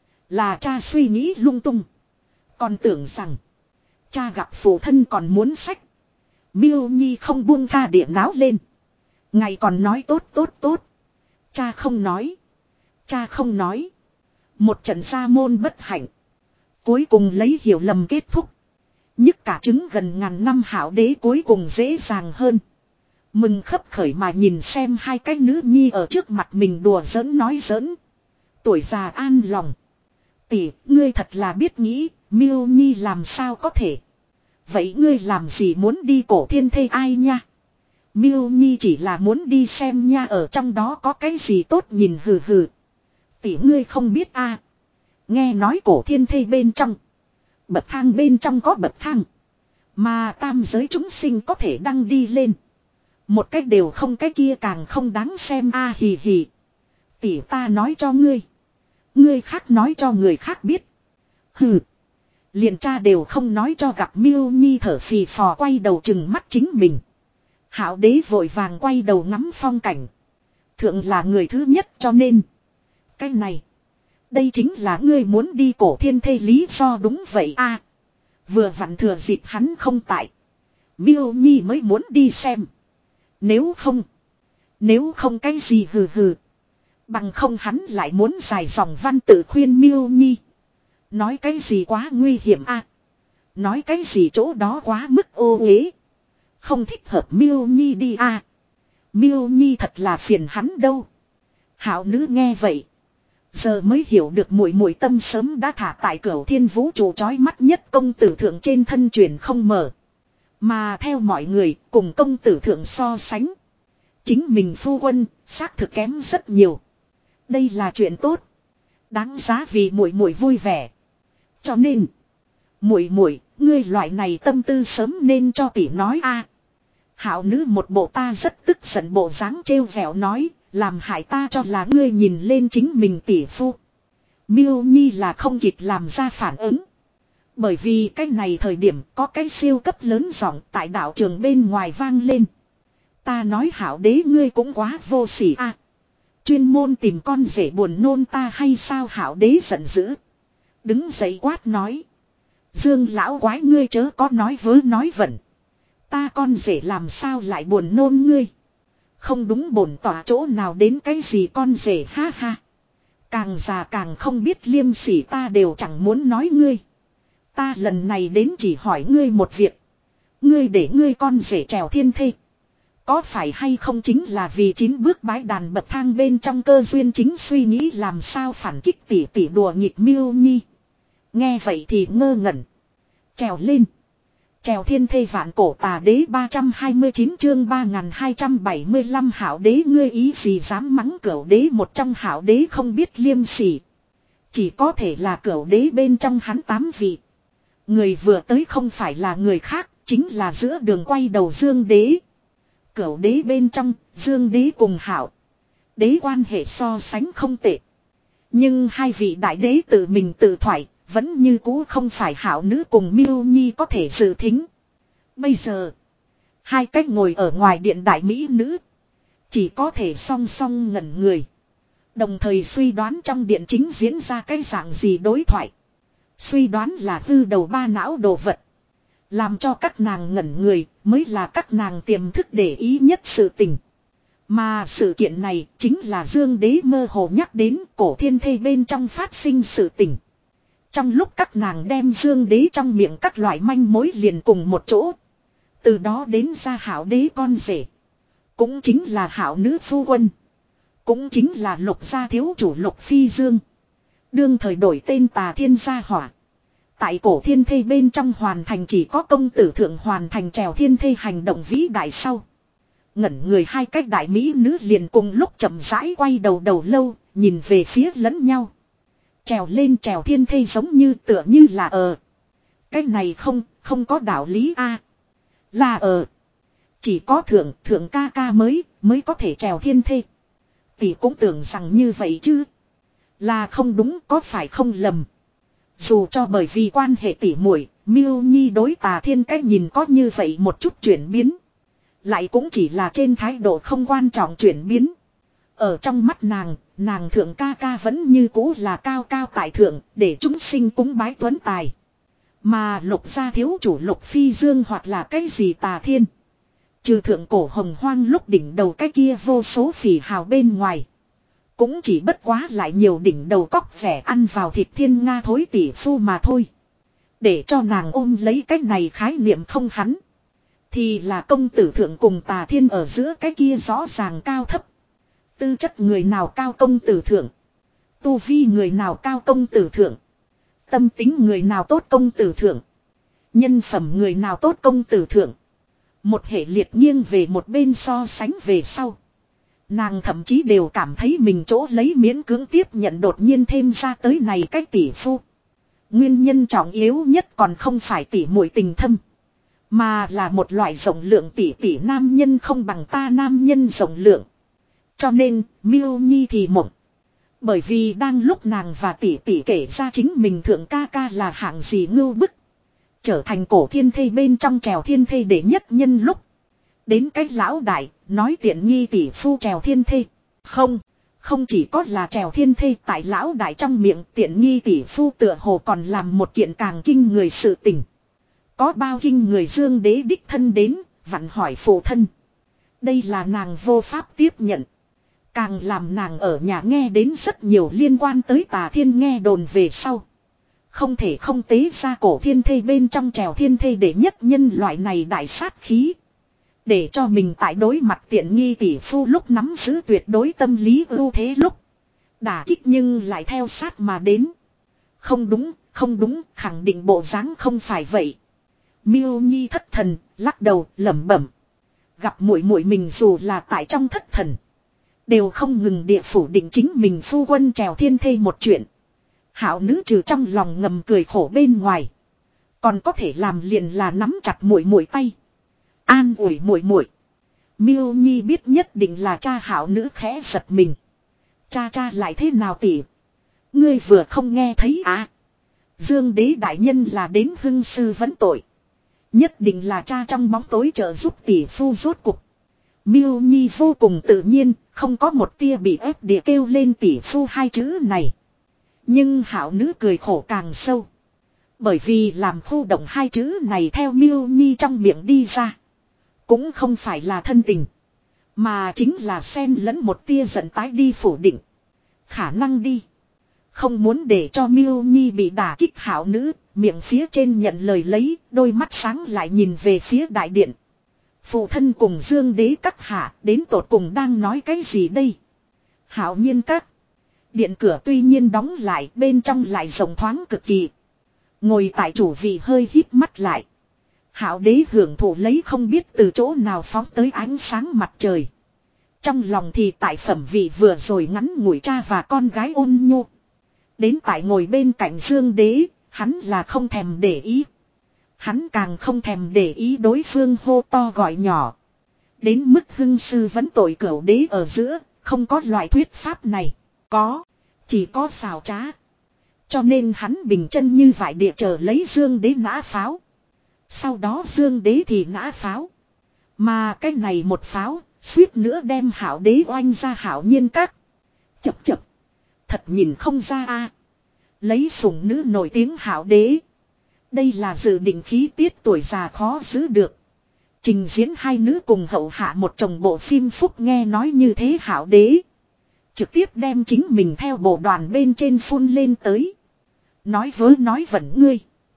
Là cha suy nghĩ lung tung. Còn tưởng rằng. Cha gặp phụ thân còn muốn sách. Miêu Nhi không buông tha điện náo lên. Ngày còn nói tốt tốt tốt. Cha không nói. Cha không nói. Một trận gia môn bất hạnh. Cuối cùng lấy hiểu lầm kết thúc. Nhức cả trứng gần ngàn năm Hảo đế cuối cùng dễ dàng hơn. Mừng khấp khởi mà nhìn xem hai cái nữ nhi ở trước mặt mình đùa giỡn nói giỡn. Tuổi già an lòng. Tỷ, ngươi thật là biết nghĩ, Miêu Nhi làm sao có thể. Vậy ngươi làm gì muốn đi cổ thiên thê ai nha? Miêu Nhi chỉ là muốn đi xem nha ở trong đó có cái gì tốt nhìn hừ hừ. Tỷ ngươi không biết a? Nghe nói cổ thiên thê bên trong. Bậc thang bên trong có bậc thang. Mà tam giới chúng sinh có thể đăng đi lên. Một cách đều không cái kia càng không đáng xem a à, hì hì. Tỷ ta nói cho ngươi. Ngươi khác nói cho người khác biết. Hừ. Liền cha đều không nói cho gặp Miêu Nhi thở phì phò quay đầu chừng mắt chính mình. Hảo đế vội vàng quay đầu ngắm phong cảnh. Thượng là người thứ nhất cho nên. Cái này. Đây chính là ngươi muốn đi cổ thiên thê lý do đúng vậy a. À, vừa vặn thừa dịp hắn không tại. Miêu Nhi mới muốn đi xem. Nếu không. Nếu không cái gì hừ hừ. Bằng không hắn lại muốn dài dòng văn tự khuyên Miêu Nhi. Nói cái gì quá nguy hiểm a. À, nói cái gì chỗ đó quá mức ô uế. Không thích hợp Miêu Nhi đi a. À, Miêu Nhi thật là phiền hắn đâu. Hảo nữ nghe vậy. Giờ mới hiểu được muội muội tâm sớm đã thả tại Cửu Thiên vũ trụ chói mắt nhất công tử thượng trên thân truyền không mở. Mà theo mọi người cùng công tử thượng so sánh. Chính mình phu quân xác thực kém rất nhiều. Đây là chuyện tốt. Đáng giá vì muội muội vui vẻ. Cho nên. Muội muội, ngươi loại này tâm tư sớm nên cho tỷ nói a. Hảo nữ một bộ ta rất tức giận bộ dáng trêu vẻo nói. Làm hại ta cho là ngươi nhìn lên chính mình tỷ phu. Miêu Nhi là không kịp làm ra phản ứng. Bởi vì cái này thời điểm có cái siêu cấp lớn giọng tại đạo trường bên ngoài vang lên. Ta nói hảo đế ngươi cũng quá vô sỉ a. Chuyên môn tìm con rể buồn nôn ta hay sao hảo đế giận dữ. Đứng dậy quát nói. Dương lão quái ngươi chớ có nói vớ nói vẩn. Ta con rể làm sao lại buồn nôn ngươi. Không đúng bổn tỏa chỗ nào đến cái gì con rể ha ha. Càng già càng không biết liêm sỉ ta đều chẳng muốn nói ngươi. Ta lần này đến chỉ hỏi ngươi một việc. Ngươi để ngươi con rể trèo thiên thê. Có phải hay không chính là vì chín bước bái đàn bậc thang bên trong cơ duyên chính suy nghĩ làm sao phản kích tỉ tỉ đùa nghịch Miêu Nhi. Nghe vậy thì ngơ ngẩn. Trèo lên. Trèo thiên thê vạn cổ tà đế ba trăm hai mươi chín chương ba nghìn hai trăm bảy mươi lăm hảo đế ngươi ý gì dám mắng cửu đế một trong hảo đế không biết liêm sỉ. Chỉ có thể là cửu đế bên trong hắn tám vị. Người vừa tới không phải là người khác, chính là giữa đường quay đầu Dương đế. Cửu đế bên trong, Dương đế cùng hảo. Đế quan hệ so sánh không tệ. Nhưng hai vị đại đế tự mình tự thoại. Vẫn như cũ không phải hảo nữ cùng Miêu Nhi có thể dự thính. Bây giờ. Hai cách ngồi ở ngoài điện đại mỹ nữ. Chỉ có thể song song ngẩn người. Đồng thời suy đoán trong điện chính diễn ra cái dạng gì đối thoại. Suy đoán là hư đầu ba não đồ vật. Làm cho các nàng ngẩn người mới là các nàng tiềm thức để ý nhất sự tình. Mà sự kiện này chính là Dương đế mơ hồ nhắc đến cổ thiên thê bên trong phát sinh sự tình. Trong lúc các nàng đem Dương đế trong miệng các loại manh mối liền cùng một chỗ. Từ đó đến ra hảo đế con rể. Cũng chính là hảo nữ phu quân. Cũng chính là Lục gia thiếu chủ Lục Phi Dương. Đương thời đổi tên Tà Thiên gia hỏa. Tại cổ thiên thê bên trong hoàn thành chỉ có công tử thượng hoàn thành trèo thiên thê hành động vĩ đại sau. Ngẩn người hai cách đại mỹ nữ liền cùng lúc chậm rãi quay đầu đầu lâu, nhìn về phía lẫn nhau. Trèo lên trèo thiên thê giống như tựa như là ờ. Cái này không, không có đạo lý a. Là ờ. Chỉ có thượng, thượng ca ca mới, mới có thể trèo thiên thê. Tỷ cũng tưởng rằng như vậy chứ. Là không đúng có phải không lầm. Dù cho bởi vì quan hệ tỉ muội, Miêu Nhi đối Tà Thiên cách nhìn có như vậy một chút chuyển biến. Lại cũng chỉ là trên thái độ không quan trọng chuyển biến. Ở trong mắt nàng, nàng thượng ca ca vẫn như cũ là cao cao tại thượng, để chúng sinh cúng bái tuấn tài. Mà Lục gia thiếu chủ Lục Phi Dương hoặc là cái gì Tà Thiên. Trừ thượng cổ hồng hoang lúc đỉnh đầu cái kia vô số phỉ hào bên ngoài. Cũng chỉ bất quá lại nhiều đỉnh đầu cóc vẻ ăn vào thịt thiên nga thối tỷ phu mà thôi. Để cho nàng ôm lấy cái này khái niệm không hắn. Thì là công tử thượng cùng Tà Thiên ở giữa cái kia rõ ràng cao thấp. Tư chất người nào cao công tử thượng. Tu vi người nào cao công tử thượng. Tâm tính người nào tốt công tử thượng. Nhân phẩm người nào tốt công tử thượng. Một hệ liệt nghiêng về một bên so sánh về sau. Nàng thậm chí đều cảm thấy mình chỗ lấy miễn cưỡng tiếp nhận đột nhiên thêm ra tới này cái tỷ phu. Nguyên nhân trọng yếu nhất còn không phải tỷ muội tình thâm. Mà là một loại rộng lượng tỷ tỷ nam nhân không bằng ta nam nhân rộng lượng. Cho nên, Miêu Nhi thì mộng. Bởi vì đang lúc nàng và tỷ tỷ kể ra chính mình thượng ca ca là hạng gì ngưu bức. Trở thành cổ thiên thê bên trong trèo thiên thê đệ nhất nhân lúc. Đến cách lão đại, nói tiện nghi tỷ phu trèo thiên thê. Không, không chỉ có là trèo thiên thê tại lão đại trong miệng tiện nghi tỷ phu tựa hồ còn làm một kiện càng kinh người sự tình. Có bao kinh người Dương đế đích thân đến, vặn hỏi phụ thân. Đây là nàng vô pháp tiếp nhận. Càng làm nàng ở nhà nghe đến rất nhiều liên quan tới Tà Thiên nghe đồn về sau. Không thể không tế ra cổ thiên thê bên trong trèo thiên thê để nhất nhân loại này đại sát khí. Để cho mình tại đối mặt tiện nghi tỷ phu lúc nắm giữ tuyệt đối tâm lý ưu thế lúc. Đả kích nhưng lại theo sát mà đến. Không đúng, không đúng, khẳng định bộ dáng không phải vậy. Miêu Nhi thất thần, lắc đầu, lẩm bẩm. Gặp muội muội mình dù là tại trong thất thần, đều không ngừng địa phủ định chính mình phu quân trèo thiên thê một chuyện. Hảo nữ trừ trong lòng ngầm cười khổ bên ngoài, còn có thể làm liền là nắm chặt muội muội tay, an ủi muội muội. Miêu Nhi biết nhất định là cha hảo nữ khẽ giật mình. Cha cha lại thế nào tỷ? Ngươi vừa không nghe thấy à? Dương đế đại nhân là đến hưng sư vấn tội. Nhất định là cha trong bóng tối trợ giúp tỷ phu rốt cục. Miêu Nhi vô cùng tự nhiên, không có một tia bị ép địa kêu lên tỷ phu hai chữ này. Nhưng hảo nữ cười khổ càng sâu. Bởi vì làm khu động hai chữ này theo Miêu Nhi trong miệng đi ra, cũng không phải là thân tình, mà chính là xen lẫn một tia giận tái đi phủ định. Khả năng đi. Không muốn để cho Miêu Nhi bị đả kích hảo nữ, miệng phía trên nhận lời lấy, đôi mắt sáng lại nhìn về phía đại điện. Phụ thân cùng Dương đế các hạ đến tột cùng đang nói cái gì đây? Hảo nhiên các. Điện cửa tuy nhiên đóng lại, bên trong lại rộng thoáng cực kỳ. Ngồi tại chủ vị hơi híp mắt lại. Hảo đế hưởng thụ lấy không biết từ chỗ nào phóng tới ánh sáng mặt trời. Trong lòng thì tại phẩm vị vừa rồi ngắn ngủi cha và con gái ôn nhu. Đến tại ngồi bên cạnh Dương đế, hắn là không thèm để ý. Hắn càng không thèm để ý đối phương hô to gọi nhỏ. Đến mức hưng sư vấn tội cửu đế ở giữa, không có loại thuyết pháp này. Có, chỉ có xào trá. Cho nên hắn bình chân như vải địa chờ lấy Dương đế nã pháo. Sau đó Dương đế thì nã pháo. Mà cái này một pháo, suýt nữa đem hảo đế oanh ra hảo nhiên các. Chập chập. Thật nhìn không ra a. Lấy sủng nữ nổi tiếng hảo đế. Đây là dự định khí tiết tuổi già khó giữ được. Trình diễn hai nữ cùng hậu hạ một chồng bộ phim phúc nghe nói như thế hảo đế. Trực tiếp đem chính mình theo bộ đoàn bên trên phun lên tới. Nói vớ nói vẩn ngươi.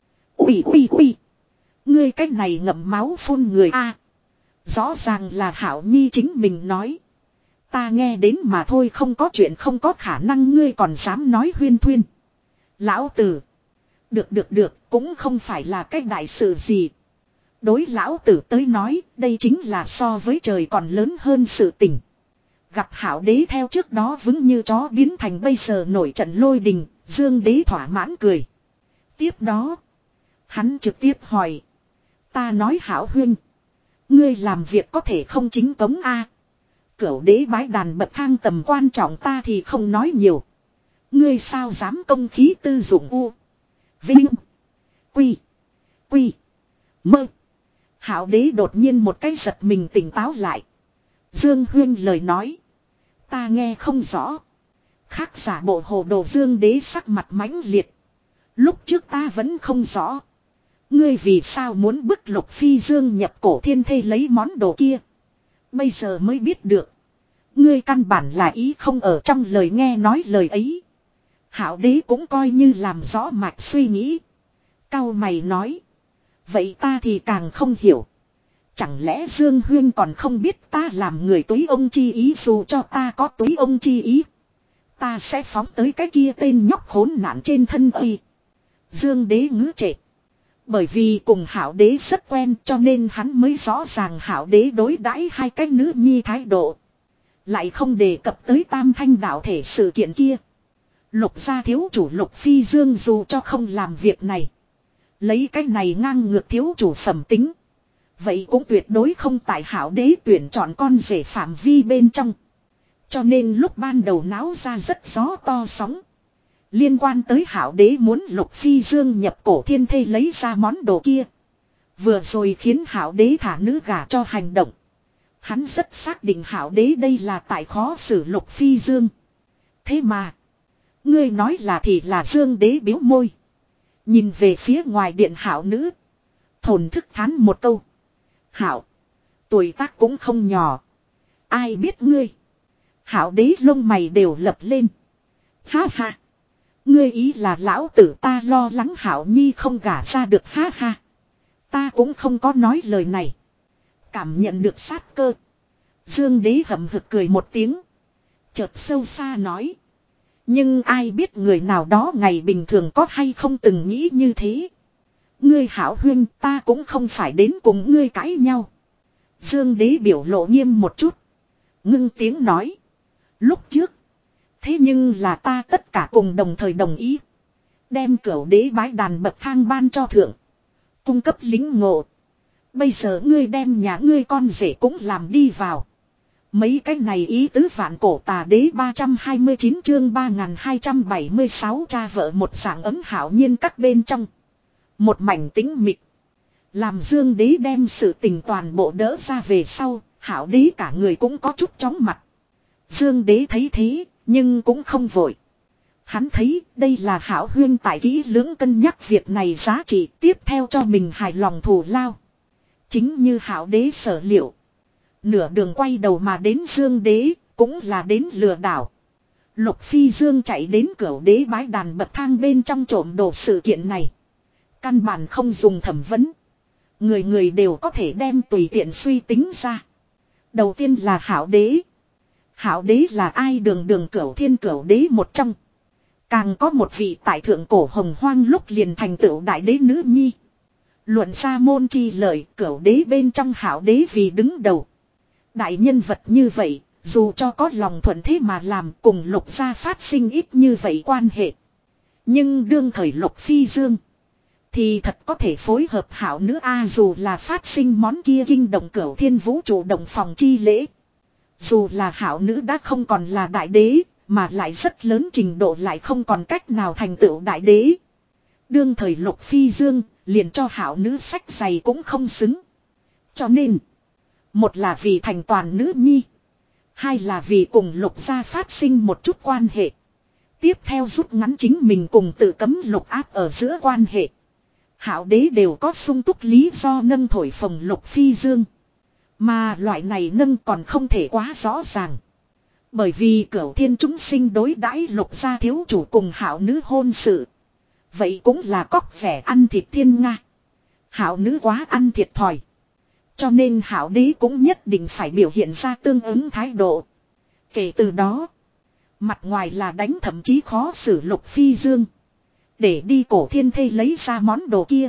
Ui ui ui. Ngươi cách này ngậm máu phun người a. Rõ ràng là hảo nhi chính mình nói. Ta nghe đến mà thôi, không có chuyện không có khả năng, ngươi còn dám nói huyên thuyên. Lão tử. Được được được, cũng không phải là cái đại sự gì. Đối lão tử tới nói, đây chính là so với trời còn lớn hơn sự tình. Gặp hảo đế theo trước đó vững như chó biến thành bây giờ nổi trận lôi đình, Dương đế thỏa mãn cười. Tiếp đó, hắn trực tiếp hỏi. Ta nói hảo huyên, ngươi làm việc có thể không chính cống a? Cửu đế bái đàn bậc thang tầm quan trọng ta thì không nói nhiều. Ngươi sao dám công khí tư dụng u? Vinh. Quy. Quy. Mơ. Hảo đế đột nhiên một cái giật mình tỉnh táo lại. Dương huyên lời nói. Ta nghe không rõ. Khác giả bộ hồ đồ Dương đế sắc mặt mãnh liệt. Lúc trước ta vẫn không rõ. Ngươi vì sao muốn bức Lục Phi Dương nhập cổ thiên thê lấy món đồ kia? Bây giờ mới biết được. Ngươi căn bản là ý không ở trong lời nghe nói lời ấy. Hảo đế cũng coi như làm rõ mạch suy nghĩ. Cao mày nói. Vậy ta thì càng không hiểu. Chẳng lẽ Dương huyên còn không biết ta làm người túy ông chi ý, dù cho ta có túy ông chi ý. Ta sẽ phóng tới cái kia tên nhóc khốn nạn trên thân uy. Dương đế ngữ trệ. Bởi vì cùng hảo đế rất quen cho nên hắn mới rõ ràng hảo đế đối đãi hai cái nữ nhi thái độ. Lại không đề cập tới tam thanh đạo thể sự kiện kia. Lục gia thiếu chủ Lục Phi Dương dù cho không làm việc này. Lấy cái này ngang ngược thiếu chủ phẩm tính. Vậy cũng tuyệt đối không tại hảo đế tuyển chọn con rể phạm vi bên trong. Cho nên lúc ban đầu náo ra rất gió to sóng. Liên quan tới hảo đế muốn Lục Phi Dương nhập cổ thiên thê lấy ra món đồ kia. Vừa rồi khiến hảo đế thả nữ gả cho hành động. Hắn rất xác định hảo đế đây là tại khó xử Lục Phi Dương. Thế mà. Ngươi nói là thì là Dương đế biếu môi. Nhìn về phía ngoài điện hảo nữ. Thổn thức thán một câu. Hảo. Tuổi tác cũng không nhỏ. Ai biết ngươi. Hảo đế lông mày đều lập lên. Ha ha. Ngươi ý là lão tử ta lo lắng hảo nhi không gả ra được, ha ha. Ta cũng không có nói lời này. Cảm nhận được sát cơ. Dương đế hậm hực cười một tiếng. Chợt sâu xa nói. Nhưng ai biết người nào đó ngày bình thường có hay không từng nghĩ như thế. Ngươi Hảo huynh, ta cũng không phải đến cùng ngươi cãi nhau. Dương Đế biểu lộ nghiêm một chút. Ngưng tiếng nói. Lúc trước. Thế nhưng là ta tất cả cùng đồng thời đồng ý. Đem Cửu Đế bái đàn bậc thang ban cho thượng. Cung cấp lính ngộ. Bây giờ ngươi đem nhà ngươi con rể cũng làm đi vào. Mấy cái này ý tứ vạn cổ tà đế ba trăm hai mươi chín chương ba nghìn hai trăm bảy mươi sáu cha vợ một dạng ấm hảo nhiên các bên trong. Một mảnh tĩnh mịch. Làm Dương Đế đem sự tình toàn bộ đỡ ra về sau, Hảo Đế cả người cũng có chút chóng mặt. Dương Đế thấy thế, nhưng cũng không vội. Hắn thấy đây là Hảo huyên tại kỹ lưỡng cân nhắc việc này giá trị tiếp theo cho mình hài lòng thù lao. Chính như Hảo Đế sở liệu. Nửa đường quay đầu mà đến Dương Đế, cũng là đến lừa đảo. Lục Phi Dương chạy đến Cửu Đế bái đàn bậc thang bên trong trộm đồ sự kiện này. Căn bản không dùng thẩm vấn. Người người đều có thể đem tùy tiện suy tính ra. Đầu tiên là Hảo Đế. Hảo Đế là ai? Đường đường Cửu Thiên Cửu Đế một trong. Càng có một vị tại thượng cổ hồng hoang lúc liền thành tựu đại đế nữ nhi. Luận ra môn chi lợi, Cửu Đế bên trong Hảo Đế vì đứng đầu. Đại nhân vật như vậy, dù cho có lòng thuận thế mà làm cùng Lục gia phát sinh ít như vậy quan hệ. Nhưng đương thời Lục Phi Dương thì thật có thể phối hợp Hảo nữ a, dù là phát sinh món kia kinh động Cửu Thiên vũ trụ động phòng chi lễ. Dù là Hảo nữ đã không còn là đại đế, mà lại rất lớn trình độ lại không còn cách nào thành tựu đại đế. Đương thời Lục Phi Dương liền cho Hảo nữ sách giày cũng không xứng. Cho nên, một là vì thành toàn nữ nhi, hai là vì cùng Lục gia phát sinh một chút quan hệ. Tiếp theo rút ngắn chính mình cùng tự cấm Lục áp ở giữa quan hệ. Hảo Đế đều có sung túc lý do nâng thổi phồng Lục Phi Dương. Mà loại này nâng còn không thể quá rõ ràng. Bởi vì Cửu Thiên chúng sinh đối đãi Lục gia thiếu chủ cùng Hảo nữ hôn sự. Vậy cũng là cóc vẻ ăn thịt thiên nga. Hảo nữ quá ăn thiệt thòi. Cho nên Hảo Đế cũng nhất định phải biểu hiện ra tương ứng thái độ. Kể từ đó, mặt ngoài là đánh thậm chí khó xử Lục Phi Dương. Để đi cổ thiên thê lấy ra món đồ kia.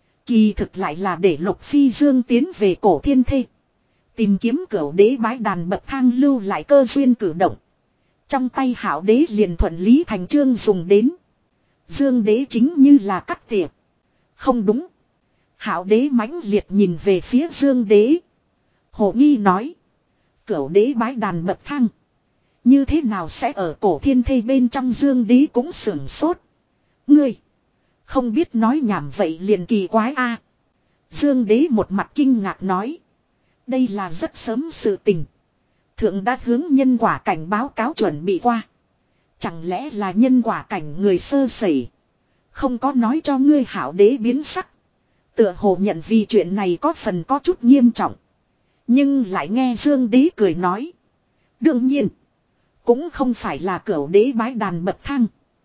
Kỳ thực lại là để Lục Phi Dương tiến về cổ thiên thê. Tìm kiếm Cửu Đế bái đàn bậc thang lưu lại cơ duyên cử động. Trong tay Hảo Đế liền thuận lý thành chương dùng đến. Dương Đế chính như là cắt tỉa. Không đúng. Hảo Đế mãnh liệt nhìn về phía Dương Đế. Hồ nghi nói. Cửu Đế bái đàn bậc thang. Như thế nào sẽ ở cổ thiên thê bên trong? Dương Đế cũng sưởng sốt. Ngươi. Không biết nói nhảm vậy liền kỳ quái a. Dương Đế một mặt kinh ngạc nói. Đây là rất sớm sự tình. Thượng đã hướng nhân quả cảnh báo cáo chuẩn bị qua. Chẳng lẽ là nhân quả cảnh người sơ sẩy. Không có nói cho ngươi. Hảo Đế biến sắc. Tựa hồ nhận vì chuyện này có phần có chút nghiêm trọng. Nhưng lại nghe Dương Đế cười nói. Đương nhiên. Cũng không phải là Cửu Đế bái đàn bậc thang.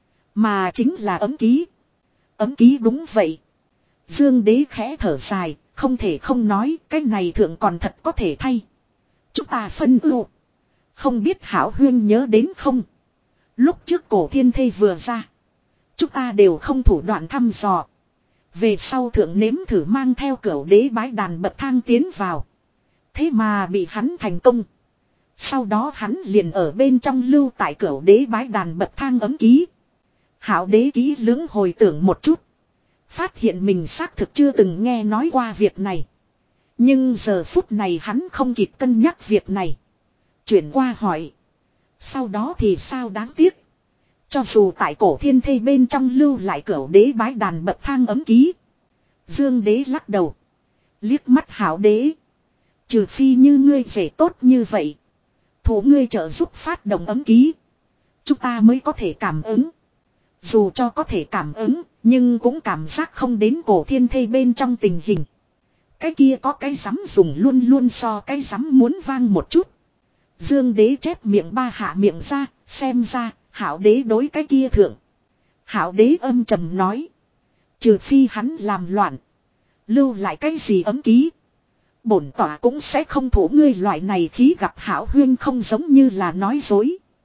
Mà chính là ấm ký. Ấm ký đúng vậy. Dương Đế khẽ thở dài. Không thể không nói. Cái này thượng còn thật có thể thay. Chúng ta phân ưu. Không biết Hảo huyên nhớ đến không. Lúc trước cổ thiên thê vừa ra. Chúng ta đều không thủ đoạn thăm dò. Về sau thượng nếm thử mang theo Cửu Đế bái đàn bậc thang tiến vào. Thế mà bị hắn thành công. Sau đó hắn liền ở bên trong lưu tại Cửu Đế bái đàn bậc thang ấm ký. Hảo Đế ký lưỡng hồi tưởng một chút. Phát hiện mình xác thực chưa từng nghe nói qua việc này. Nhưng giờ phút này hắn không kịp cân nhắc việc này. Chuyển qua hỏi. Sau đó thì sao? Đáng tiếc. Cho dù tại cổ thiên thê bên trong lưu lại Cửu Đế bái đàn bậc thang ấm ký. Dương Đế lắc đầu. Liếc mắt Hảo Đế. Trừ phi như ngươi rể tốt như vậy. Thủ ngươi trợ giúp phát động ấm ký. Chúng ta mới có thể cảm ứng. Dù cho có thể cảm ứng. Nhưng cũng cảm giác không đến cổ thiên thê bên trong tình hình. Cái kia có cái rắm dùng luôn luôn so cái rắm muốn vang một chút. Dương Đế chép miệng ba hạ miệng ra. Xem ra Hảo Đế đối cái kia thượng. Hảo Đế âm trầm nói. Trừ phi hắn làm loạn. Lưu lại cái gì ấm ký. Bổn tỏa cũng sẽ không thủ ngươi loại này khí. Gặp Hảo huyên không giống như là nói dối.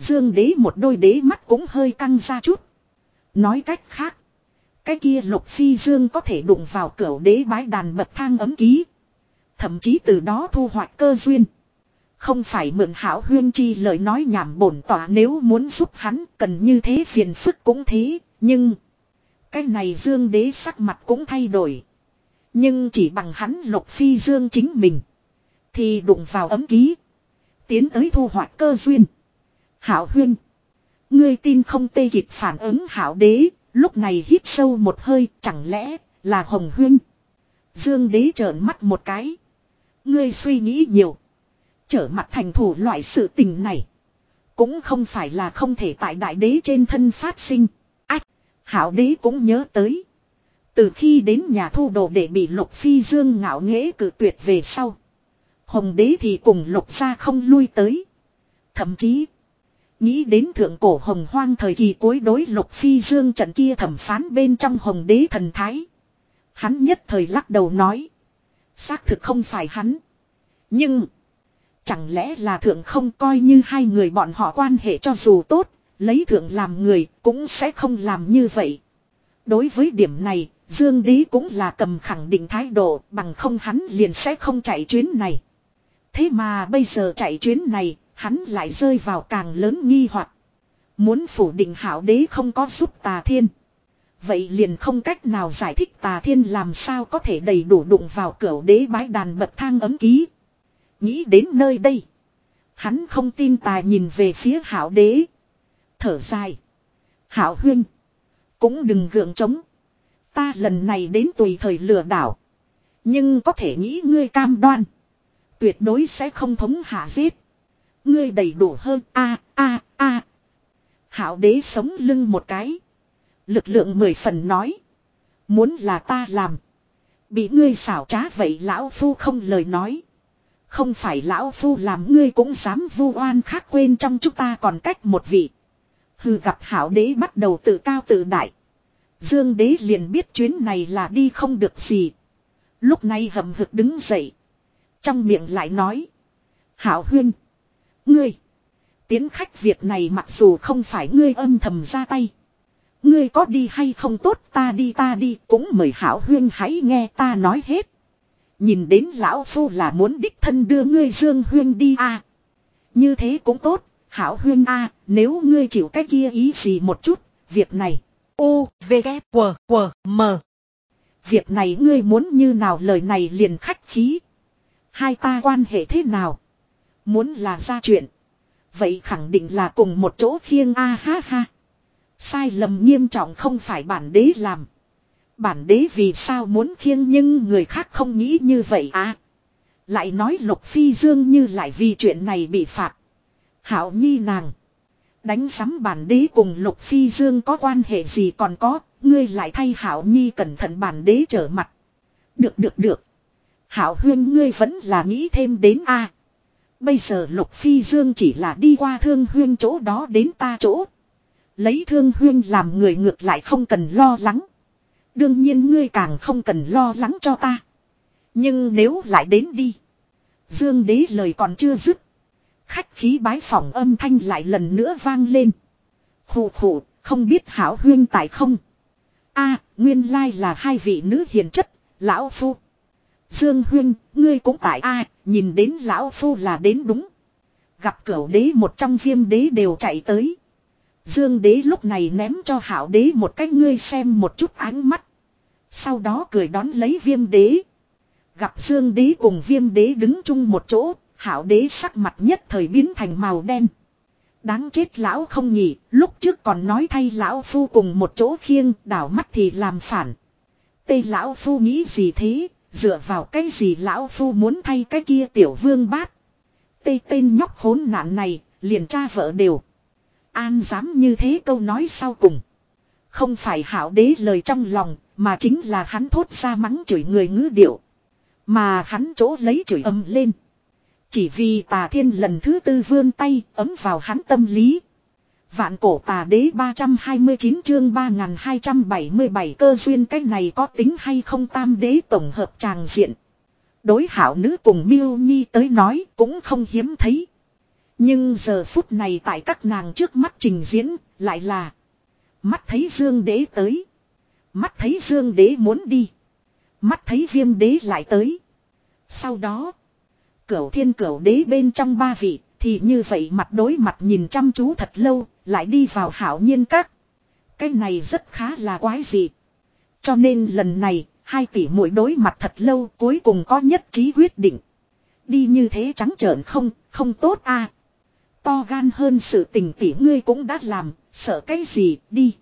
Dương đế một đôi đế mắt cũng hơi căng ra chút. Nói cách khác. Cái kia Lục Phi Dương có thể đụng vào cửu đế bái đàn bậc thang ấm ký. Thậm chí từ đó thu hoạch cơ duyên. Không phải mượn Hảo Huyên chi lời nói nhảm bổn tỏa, nếu muốn giúp hắn cần như thế phiền phức cũng thế. Nhưng cái này Dương đế sắc mặt cũng thay đổi. Nhưng chỉ bằng hắn Lục Phi Dương chính mình thì đụng vào ấm ký, tiến tới thu hoạch cơ duyên. Hảo Huyên, ngươi tin không? Tê kịp phản ứng Hảo đế lúc này hít sâu một hơi, chẳng lẽ là Hồng Huyên? Dương đế trợn mắt một cái. Ngươi suy nghĩ nhiều. Trở mặt thành thủ loại sự tình này cũng không phải là không thể tại đại đế trên thân phát sinh. Ách, Hảo đế cũng nhớ tới. Từ khi đến nhà thu đồ để bị Lục Phi Dương ngạo nghễ cự tuyệt về sau, Hồng đế thì cùng Lục gia không lui tới. Thậm chí nghĩ đến thượng cổ Hồng Hoang thời kỳ cuối đối Lục Phi Dương trận kia thẩm phán bên trong Hồng đế thần thái, hắn nhất thời lắc đầu nói. Xác thực không phải hắn. Nhưng chẳng lẽ là thượng không? Coi như hai người bọn họ quan hệ cho dù tốt, lấy thượng làm người cũng sẽ không làm như vậy. Đối với điểm này, Dương đế cũng là cầm khẳng định thái độ, bằng không hắn liền sẽ không chạy chuyến này. Thế mà bây giờ chạy chuyến này, hắn lại rơi vào càng lớn nghi hoặc. Muốn phủ định Hảo đế không có giúp Tà Thiên, vậy liền không cách nào giải thích Tà Thiên làm sao có thể đầy đủ đụng vào cửu đế bái đàn bậc thang ấm ký. Nghĩ đến nơi đây, hắn không tin tà nhìn về phía Hảo đế, thở dài. Hảo Huyên, cũng đừng gượng chống. Ta lần này đến tùy thời lừa đảo, nhưng có thể nghĩ ngươi cam đoan tuyệt đối sẽ không thống hạ giết. Ngươi đầy đủ hơn. A a a. Hảo đế sống lưng một cái, lực lượng mười phần nói. Muốn là ta làm, bị ngươi xảo trá vậy lão phu không lời nói. Không phải lão phu làm ngươi cũng dám vu oan khác, quên trong chúng ta còn cách một vị. Hừ, gặp Hảo đế bắt đầu tự cao tự đại, Dương đế liền biết chuyến này là đi không được gì. Lúc này hậm hực đứng dậy, trong miệng lại nói. Hảo Huyên, ngươi tiến khách việc này mặc dù không phải ngươi âm thầm ra tay, ngươi có đi hay không tốt, ta đi ta đi, cũng mời Hảo Huyên hãy nghe ta nói hết. Nhìn đến lão phu là muốn đích thân đưa ngươi Dương Huyên đi à. Như thế cũng tốt, Hảo Huyên à, nếu ngươi chịu cái kia ý gì một chút, việc này. U, V, K, W, W, M. Việc này ngươi muốn như nào, lời này liền khách khí. Hai ta quan hệ thế nào? Muốn là ra chuyện, vậy khẳng định là cùng một chỗ khiêng a ha ha. Sai lầm nghiêm trọng không phải bản đế làm. Bản đế vì sao muốn khiêng, nhưng người khác không nghĩ như vậy à. Lại nói Lục Phi Dương như lại vì chuyện này bị phạt. Hảo nhi nàng đánh sắm bản đế cùng Lục Phi Dương có quan hệ gì, còn có, ngươi lại thay Hảo nhi cẩn thận bản đế trở mặt. Được được được. Hảo Huyên ngươi vẫn là nghĩ thêm đến a. À. Bây giờ Lục Phi Dương chỉ là đi qua Thương Huyên chỗ đó đến ta chỗ. Lấy Thương Huyên làm người ngược lại không cần lo lắng. Đương nhiên ngươi càng không cần lo lắng cho ta. Nhưng nếu lại đến đi. Dương đế lời còn chưa dứt, khách khí bái phỏng âm thanh lại lần nữa vang lên. Khủ khủ, không biết Hảo Huyên tại không? A, à, nguyên lai là hai vị nữ hiền chất, lão phu. Dương Huyên, ngươi cũng tại a, à, nhìn đến lão phu là đến đúng. Gặp cửu đế một trong Viêm đế đều chạy tới. Dương đế lúc này ném cho Hảo đế một cái ngươi xem một chút ánh mắt. Sau đó cười đón lấy Viêm đế. Gặp Dương đế cùng Viêm đế đứng chung một chỗ, Hảo đế sắc mặt nhất thời biến thành màu đen. Đáng chết lão không nhỉ, lúc trước còn nói thay lão phu cùng một chỗ khiêng, đảo mắt thì làm phản. Tê lão phu nghĩ gì thế, dựa vào cái gì lão phu muốn thay cái kia tiểu vương bát. Tê tên nhóc khốn nạn này, liền cha vợ đều. An dám như thế câu nói sau cùng. Không phải Hảo đế lời trong lòng, mà chính là hắn thốt ra mắng chửi người ngữ điệu. Mà hắn chỗ lấy chửi ầm lên. Chỉ vì Tà Thiên lần thứ tư vươn tay ấm vào hắn tâm lý. Vạn cổ tà đế ba trăm hai mươi chín chương ba nghìn hai trăm bảy mươi bảy cơ duyên, cái này có tính hay không tam đế tổng hợp tràng diện. Đối Hảo nữ cùng Miêu Nhi tới nói cũng không hiếm thấy. Nhưng giờ phút này tại các nàng trước mắt trình diễn lại là mắt thấy Dương Đế tới. Mắt thấy Dương Đế muốn đi. Mắt thấy Viêm Đế lại tới. Sau đó, Cửu Thiên Cửu Đế bên trong ba vị thì như vậy mặt đối mặt nhìn chăm chú thật lâu, lại đi vào Hạo Nhiên Các. Cái này rất khá là quái dị. Cho nên lần này, hai tỷ muội đối mặt thật lâu, cuối cùng có nhất trí quyết định. Đi như thế trắng trợn không, không tốt a. À. To gan hơn sự tình tỷ ngươi cũng đã làm, sợ cái gì, đi.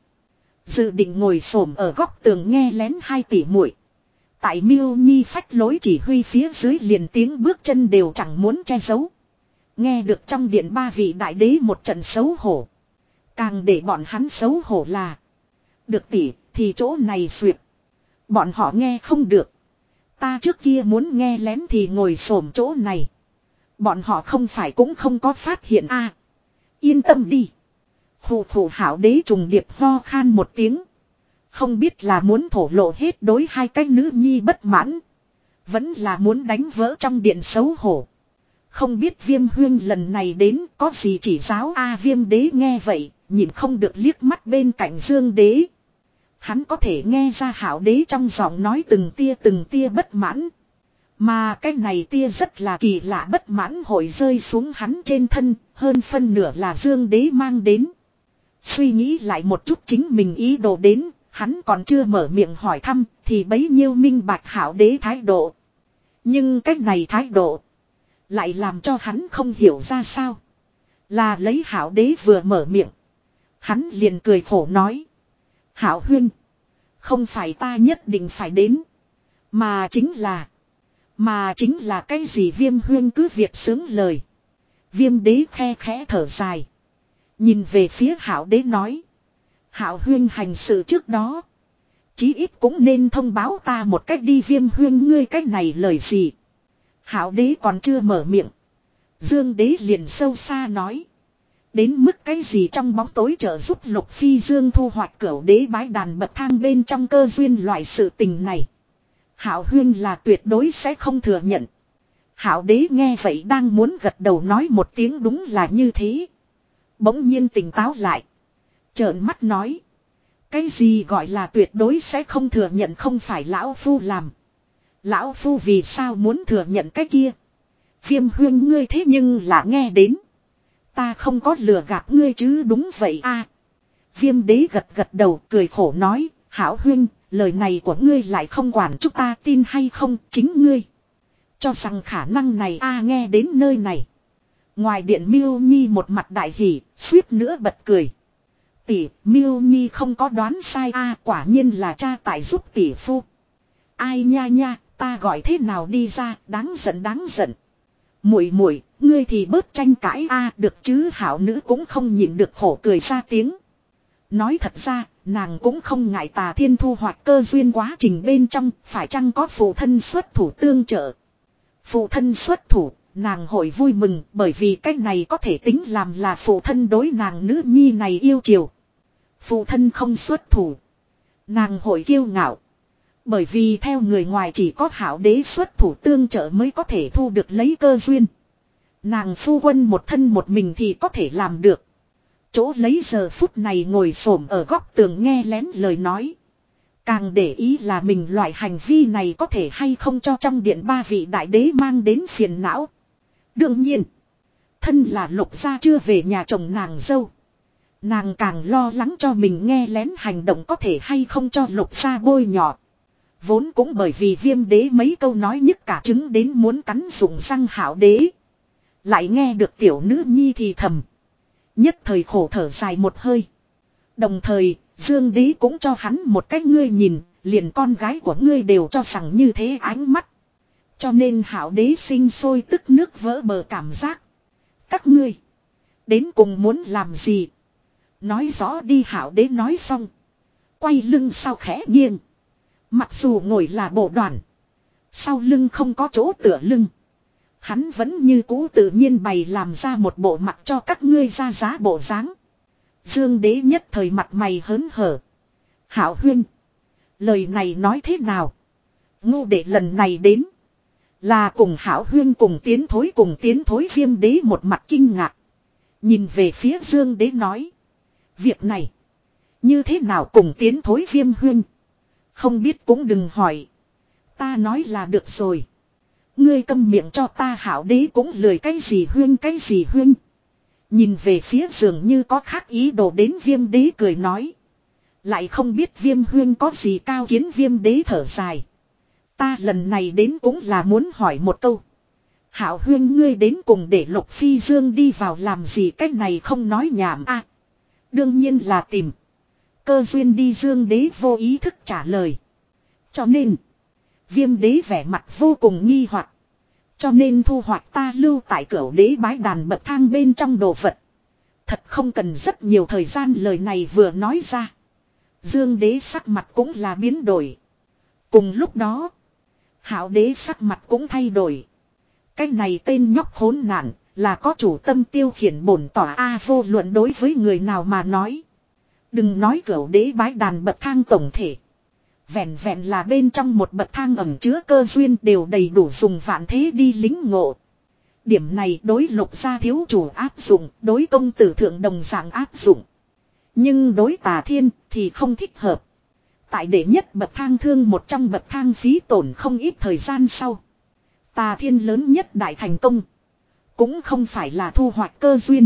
Dự định ngồi xổm ở góc tường nghe lén hai tỷ muội. Tại Miêu Nhi phách lối chỉ huy phía dưới liền tiếng bước chân đều chẳng muốn che giấu. Nghe được trong điện ba vị đại đế một trận xấu hổ. Càng để bọn hắn xấu hổ là. Được tỷ, thì chỗ này xuyệt. Bọn họ nghe không được. Ta trước kia muốn nghe lén thì ngồi xổm chỗ này. Bọn họ không phải cũng không có phát hiện a. À, yên tâm đi. Khủ khủ Hảo Đế trùng điệp ho khan một tiếng. Không biết là muốn thổ lộ hết đối hai cái nữ nhi bất mãn. Vẫn là muốn đánh vỡ trong điện xấu hổ. Không biết Viêm Huyên lần này đến có gì chỉ giáo a. À, Viêm Đế nghe vậy, nhìn không được liếc mắt bên cạnh Dương Đế. Hắn có thể nghe ra Hảo Đế trong giọng nói từng tia từng tia bất mãn. Mà cái này tia rất là kỳ lạ bất mãn hội rơi xuống hắn trên thân, hơn phân nửa là Dương Đế mang đến. Suy nghĩ lại một chút chính mình ý đồ đến, hắn còn chưa mở miệng hỏi thăm, thì bấy nhiêu minh bạch Hảo Đế thái độ. Nhưng cái này thái độ lại làm cho hắn không hiểu ra sao. Là lấy Hảo Đế vừa mở miệng, hắn liền cười khổ nói. Hảo Huyên, không phải ta nhất định phải đến, mà chính là, mà chính là cái gì? Viêm Huyên cứ việc sướng lời. Viêm Đế khe khẽ thở dài, nhìn về phía Hảo Đế nói. Hảo Huyên hành sự trước đó, chí ít cũng nên thông báo ta một cách đi. Viêm Huyên ngươi cách này lời gì? Hảo Đế còn chưa mở miệng, Dương Đế liền sâu xa nói. Đến mức cái gì trong bóng tối trợ giúp Lục Phi Dương thu hoạch Cửu Đế bái đàn bậc thang bên trong cơ duyên loại sự tình này, Hảo Huyên là tuyệt đối sẽ không thừa nhận. Hảo Đế nghe vậy đang muốn gật đầu nói một tiếng đúng là như thế. Bỗng nhiên tỉnh táo lại, trợn mắt nói. Cái gì gọi là tuyệt đối sẽ không thừa nhận? Không phải lão phu làm. Lão phu vì sao muốn thừa nhận cái kia? Viêm Huyên ngươi thế nhưng là nghe đến. Ta không có lừa gạt ngươi chứ? Đúng vậy a. À, Viêm Đế gật gật đầu cười khổ nói. Hảo Huyên, lời này của ngươi lại không quản chúng ta tin hay không, chính ngươi cho rằng khả năng này a. À, nghe đến nơi này, ngoài điện Miêu Nhi một mặt đại hỉ, suýt nữa bật cười. Tỷ, Miêu Nhi không có đoán sai a. À, quả nhiên là cha tại giúp tỷ phu. Ai nha nha, ta gọi thế nào đi ra, đáng giận đáng giận. Muội muội, ngươi thì bớt tranh cãi a. À, được chứ? Hảo nữ cũng không nhịn được khổ cười ra tiếng. Nói thật ra, nàng cũng không ngại Tà Thiên thu hoạch cơ duyên quá trình bên trong, phải chăng có phụ thân xuất thủ tương trợ. Phụ thân xuất thủ, nàng hội vui mừng, bởi vì cách này có thể tính làm là phụ thân đối nàng nữ nhi này yêu chiều. Phụ thân không xuất thủ, nàng hội kiêu ngạo. Bởi vì theo người ngoài chỉ có Hảo Đế xuất thủ tương trợ mới có thể thu được lấy cơ duyên. Nàng phu quân một thân một mình thì có thể làm được. Chỗ lấy giờ phút này ngồi xổm ở góc tường nghe lén lời nói. Càng để ý là mình loại hành vi này có thể hay không cho trong điện ba vị đại đế mang đến phiền não. Đương nhiên, thân là Lục gia chưa về nhà chồng nàng dâu, nàng càng lo lắng cho mình nghe lén hành động có thể hay không cho Lục gia bôi nhọ. Vốn cũng bởi vì Viêm Đế mấy câu nói nhức cả trứng đến muốn cắn rụng răng Hảo Đế, lại nghe được tiểu nữ nhi thì thầm, nhất thời khổ thở dài một hơi. Đồng thời, Dương Đế cũng cho hắn một cách ngươi nhìn, liền con gái của ngươi đều cho rằng như thế ánh mắt. Cho nên Hảo Đế sinh sôi tức nước vỡ bờ cảm giác. Các ngươi đến cùng muốn làm gì? Nói rõ đi. Hảo Đế nói xong, quay lưng sau khẽ nghiêng. Mặc dù ngồi là bộ đoàn, sau lưng không có chỗ tựa lưng, hắn vẫn như cũ tự nhiên bày làm ra một bộ mặt cho các ngươi ra giá bộ dáng. Dương Đế nhất thời mặt mày hớn hở. Hảo Huyên, lời này nói thế nào? Ngu đệ lần này đến là cùng Hảo Huyên cùng tiến thối cùng tiến thối. Viêm Đế một mặt kinh ngạc. Nhìn về phía Dương Đế nói. Việc này. Như thế nào cùng tiến thối Viêm huynh. Không biết cũng đừng hỏi. Ta nói là được rồi. Ngươi câm miệng cho ta. Hảo Đế cũng lười cái gì huynh cái gì huynh. Nhìn về phía dường như có khác ý đồ đến Viêm Đế cười nói. Lại không biết Viêm huynh có gì cao kiến. Viêm Đế thở dài. Ta lần này đến cũng là muốn hỏi một câu. Hảo huynh ngươi đến cùng để Lục Phi Dương đi vào làm gì, cách này không nói nhảm a. À, đương nhiên là tìm cơ duyên đi. Dương Đế vô ý thức trả lời. Cho nên Viêm Đế vẻ mặt vô cùng nghi hoặc. Cho nên thu hoạch ta lưu tại Cửu Đế bái đàn bậc thang bên trong đồ vật. Thật không cần rất nhiều thời gian. Lời này vừa nói ra, Dương Đế sắc mặt cũng là biến đổi. Cùng lúc đó Hạo Đế sắc mặt cũng thay đổi. Cái này tên nhóc khốn nạn là có chủ tâm tiêu khiển bổn tỏa a. Vô luận đối với người nào mà nói. Đừng nói Cửu Đế bái đàn bậc thang tổng thể. Vẹn vẹn là bên trong một bậc thang ẩn chứa cơ duyên đều đầy đủ dùng vạn thế đi lính ngộ. Điểm này đối Lục gia thiếu chủ áp dụng, đối công tử thượng đồng dạng áp dụng. Nhưng đối Tà Thiên thì không thích hợp. Tại đệ nhất bậc thang thương một trong bậc thang phí tổn không ít thời gian sau. Tà Thiên lớn nhất đại thành công. Cũng không phải là thu hoạch cơ duyên.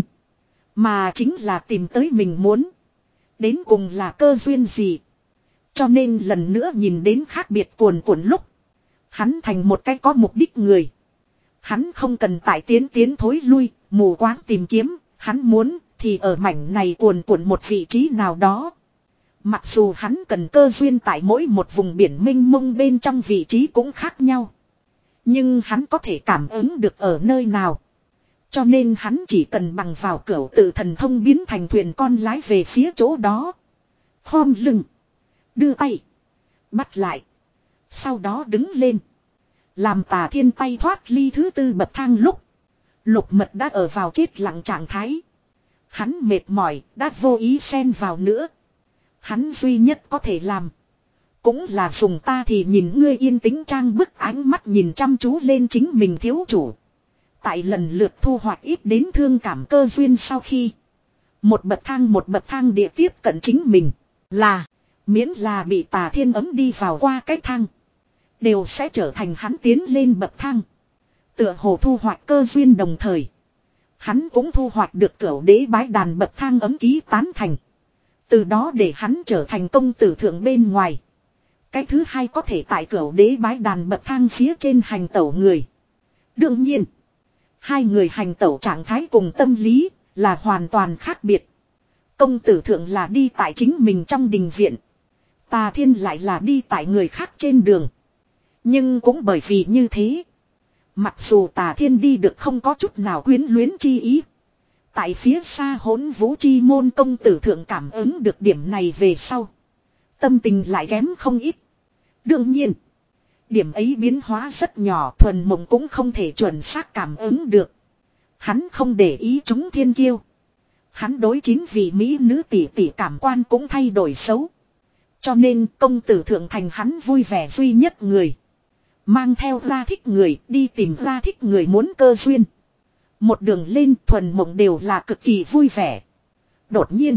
Mà chính là tìm tới mình muốn. Đến cùng là cơ duyên gì. Cho nên lần nữa nhìn đến khác biệt cuồn cuộn lúc. Hắn thành một cái có mục đích người. Hắn không cần tại tiến tiến thối lui, mù quáng tìm kiếm. Hắn muốn thì ở mảnh này cuồn cuộn một vị trí nào đó. Mặc dù hắn cần cơ duyên tại mỗi một vùng biển mênh mông bên trong vị trí cũng khác nhau. Nhưng hắn có thể cảm ứng được ở nơi nào. Cho nên hắn chỉ cần bằng vào cửu tự thần thông biến thành thuyền con lái về phía chỗ đó. Khom lưng. Đưa tay. Bắt lại. Sau đó đứng lên. Làm Tà Thiên tay thoát ly thứ tư bậc thang lúc. Lục Mật đã ở vào chết lặng trạng thái. Hắn mệt mỏi, đã vô ý xen vào nữa. Hắn duy nhất có thể làm. Cũng là dùng ta thì nhìn ngươi yên tĩnh trang bức ánh mắt nhìn chăm chú lên chính mình thiếu chủ. Tại lần lượt thu hoạch ít đến thương cảm cơ duyên sau khi. Một bậc thang một bậc thang địa tiếp cận chính mình. Là. Miễn là bị Tà Thiên ấm đi vào qua cái thang. Đều sẽ trở thành hắn tiến lên bậc thang. Tựa hồ thu hoạch cơ duyên đồng thời. Hắn cũng thu hoạch được Cửu Đế bái đàn bậc thang ấm ký tán thành. Từ đó để hắn trở thành công tử thượng bên ngoài. Cái thứ hai có thể tại Cửu Đế bái đàn bậc thang phía trên hành tẩu người. Đương nhiên. Hai người hành tẩu trạng thái cùng tâm lý là hoàn toàn khác biệt. Công tử thượng là đi tại chính mình trong đình viện. Tà Thiên lại là đi tại người khác trên đường. Nhưng cũng bởi vì như thế. Mặc dù Tà Thiên đi được không có chút nào quyến luyến chi ý. Tại phía xa Hỗn Vũ Chi môn công tử thượng cảm ứng được điểm này về sau. Tâm tình lại kém không ít. Đương nhiên. Điểm ấy biến hóa rất nhỏ, thuần mộng cũng không thể chuẩn xác cảm ứng được. Hắn không để ý chúng thiên kiêu. Hắn đối chín vị mỹ nữ tỷ tỷ cảm quan cũng thay đổi xấu. Cho nên công tử thượng thành hắn vui vẻ duy nhất người. Mang theo ra thích người, đi tìm ra thích người muốn cơ duyên. Một đường lên thuần mộng đều là cực kỳ vui vẻ. Đột nhiên.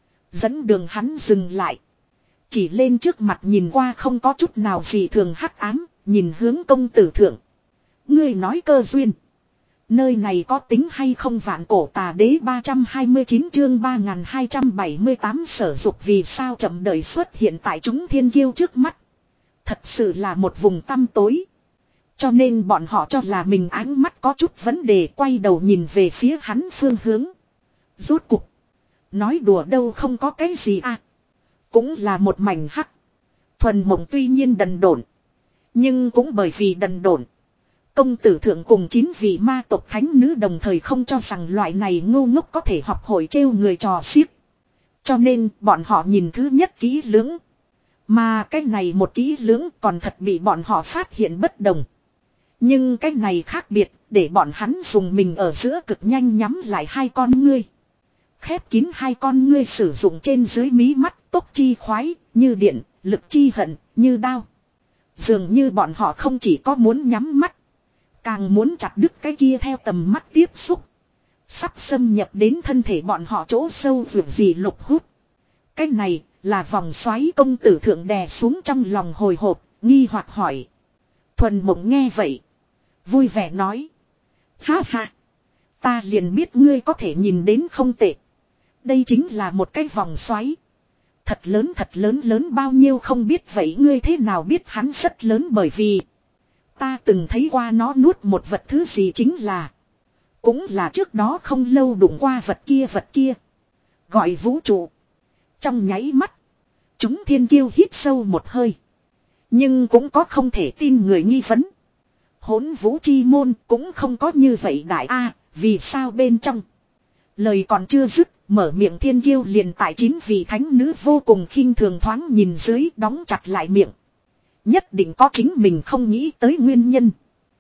Dẫn đường hắn dừng lại. Chỉ lên trước mặt nhìn qua không có chút nào gì thường hắc ám, nhìn hướng công tử thượng. Ngươi nói cơ duyên. Nơi này có tính hay không? Vạn Cổ Tà Đế ba trăm hai mươi chín chương ba nghìn hai trăm bảy mươi tám sở dục vì sao chậm đợi xuất hiện tại chúng thiên kiêu trước mắt. Thật sự là một vùng tăm tối. Cho nên bọn họ cho là mình ánh mắt có chút vấn đề, quay đầu nhìn về phía hắn phương hướng. Rốt cục. Nói đùa đâu không có cái gì à. Cũng là một mảnh hắc. Thuần mộng tuy nhiên đần độn. Nhưng cũng bởi vì đần độn. Công tử thượng cùng chín vị ma tộc thánh nữ đồng thời không cho rằng loại này ngu ngốc có thể học hội trêu người trò xiếc. Cho nên bọn họ nhìn thứ nhất kỹ lưỡng. Mà cái này một kỹ lưỡng còn thật bị bọn họ phát hiện bất đồng. Nhưng cái này khác biệt để bọn hắn dùng mình ở giữa cực nhanh nhắm lại hai con ngươi. Khép kín hai con ngươi sử dụng trên dưới mí mắt tốc chi khoái, như điện, lực chi hận, như đao. Dường như bọn họ không chỉ có muốn nhắm mắt. Càng muốn chặt đứt cái kia theo tầm mắt tiếp xúc. Sắp xâm nhập đến thân thể bọn họ chỗ sâu vượt gì lục hút. Cái này là vòng xoáy. Công tử thượng đè xuống trong lòng hồi hộp, nghi hoặc hỏi. Thuần Mộng nghe vậy, vui vẻ nói. Ha ha, ta liền biết ngươi có thể nhìn đến không tệ. Đây chính là một cái vòng xoáy. Thật lớn thật lớn, lớn bao nhiêu không biết, vậy ngươi thế nào biết hắn rất lớn? Bởi vì ta từng thấy qua nó nuốt một vật thứ gì, chính là cũng là trước đó không lâu đụng qua vật kia vật kia. Gọi vũ trụ. Trong nháy mắt, chúng thiên kiêu hít sâu một hơi. Nhưng cũng có không thể tin người nghi vấn. Hỗn vũ chi môn cũng không có như vậy đại a, vì sao bên trong? Lời còn chưa dứt, mở miệng thiên kiêu liền tại chín vị thánh nữ vô cùng khinh thường thoáng nhìn dưới đóng chặt lại miệng. Nhất định có chính mình không nghĩ tới nguyên nhân.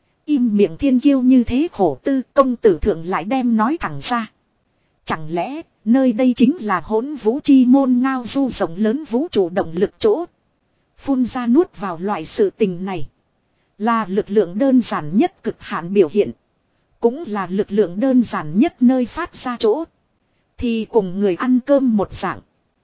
Im miệng thiên kiêu như thế khổ tư, công tử thượng lại đem nói thẳng ra. Chẳng lẽ nơi đây chính là hỗn vũ chi môn, ngao du rộng lớn vũ trụ động lực chỗ? Phun ra nuốt vào loại sự tình này là lực lượng đơn giản nhất cực hạn biểu hiện. Cũng là lực lượng đơn giản nhất nơi phát ra chỗ. Thì cùng người ăn cơm một dạng.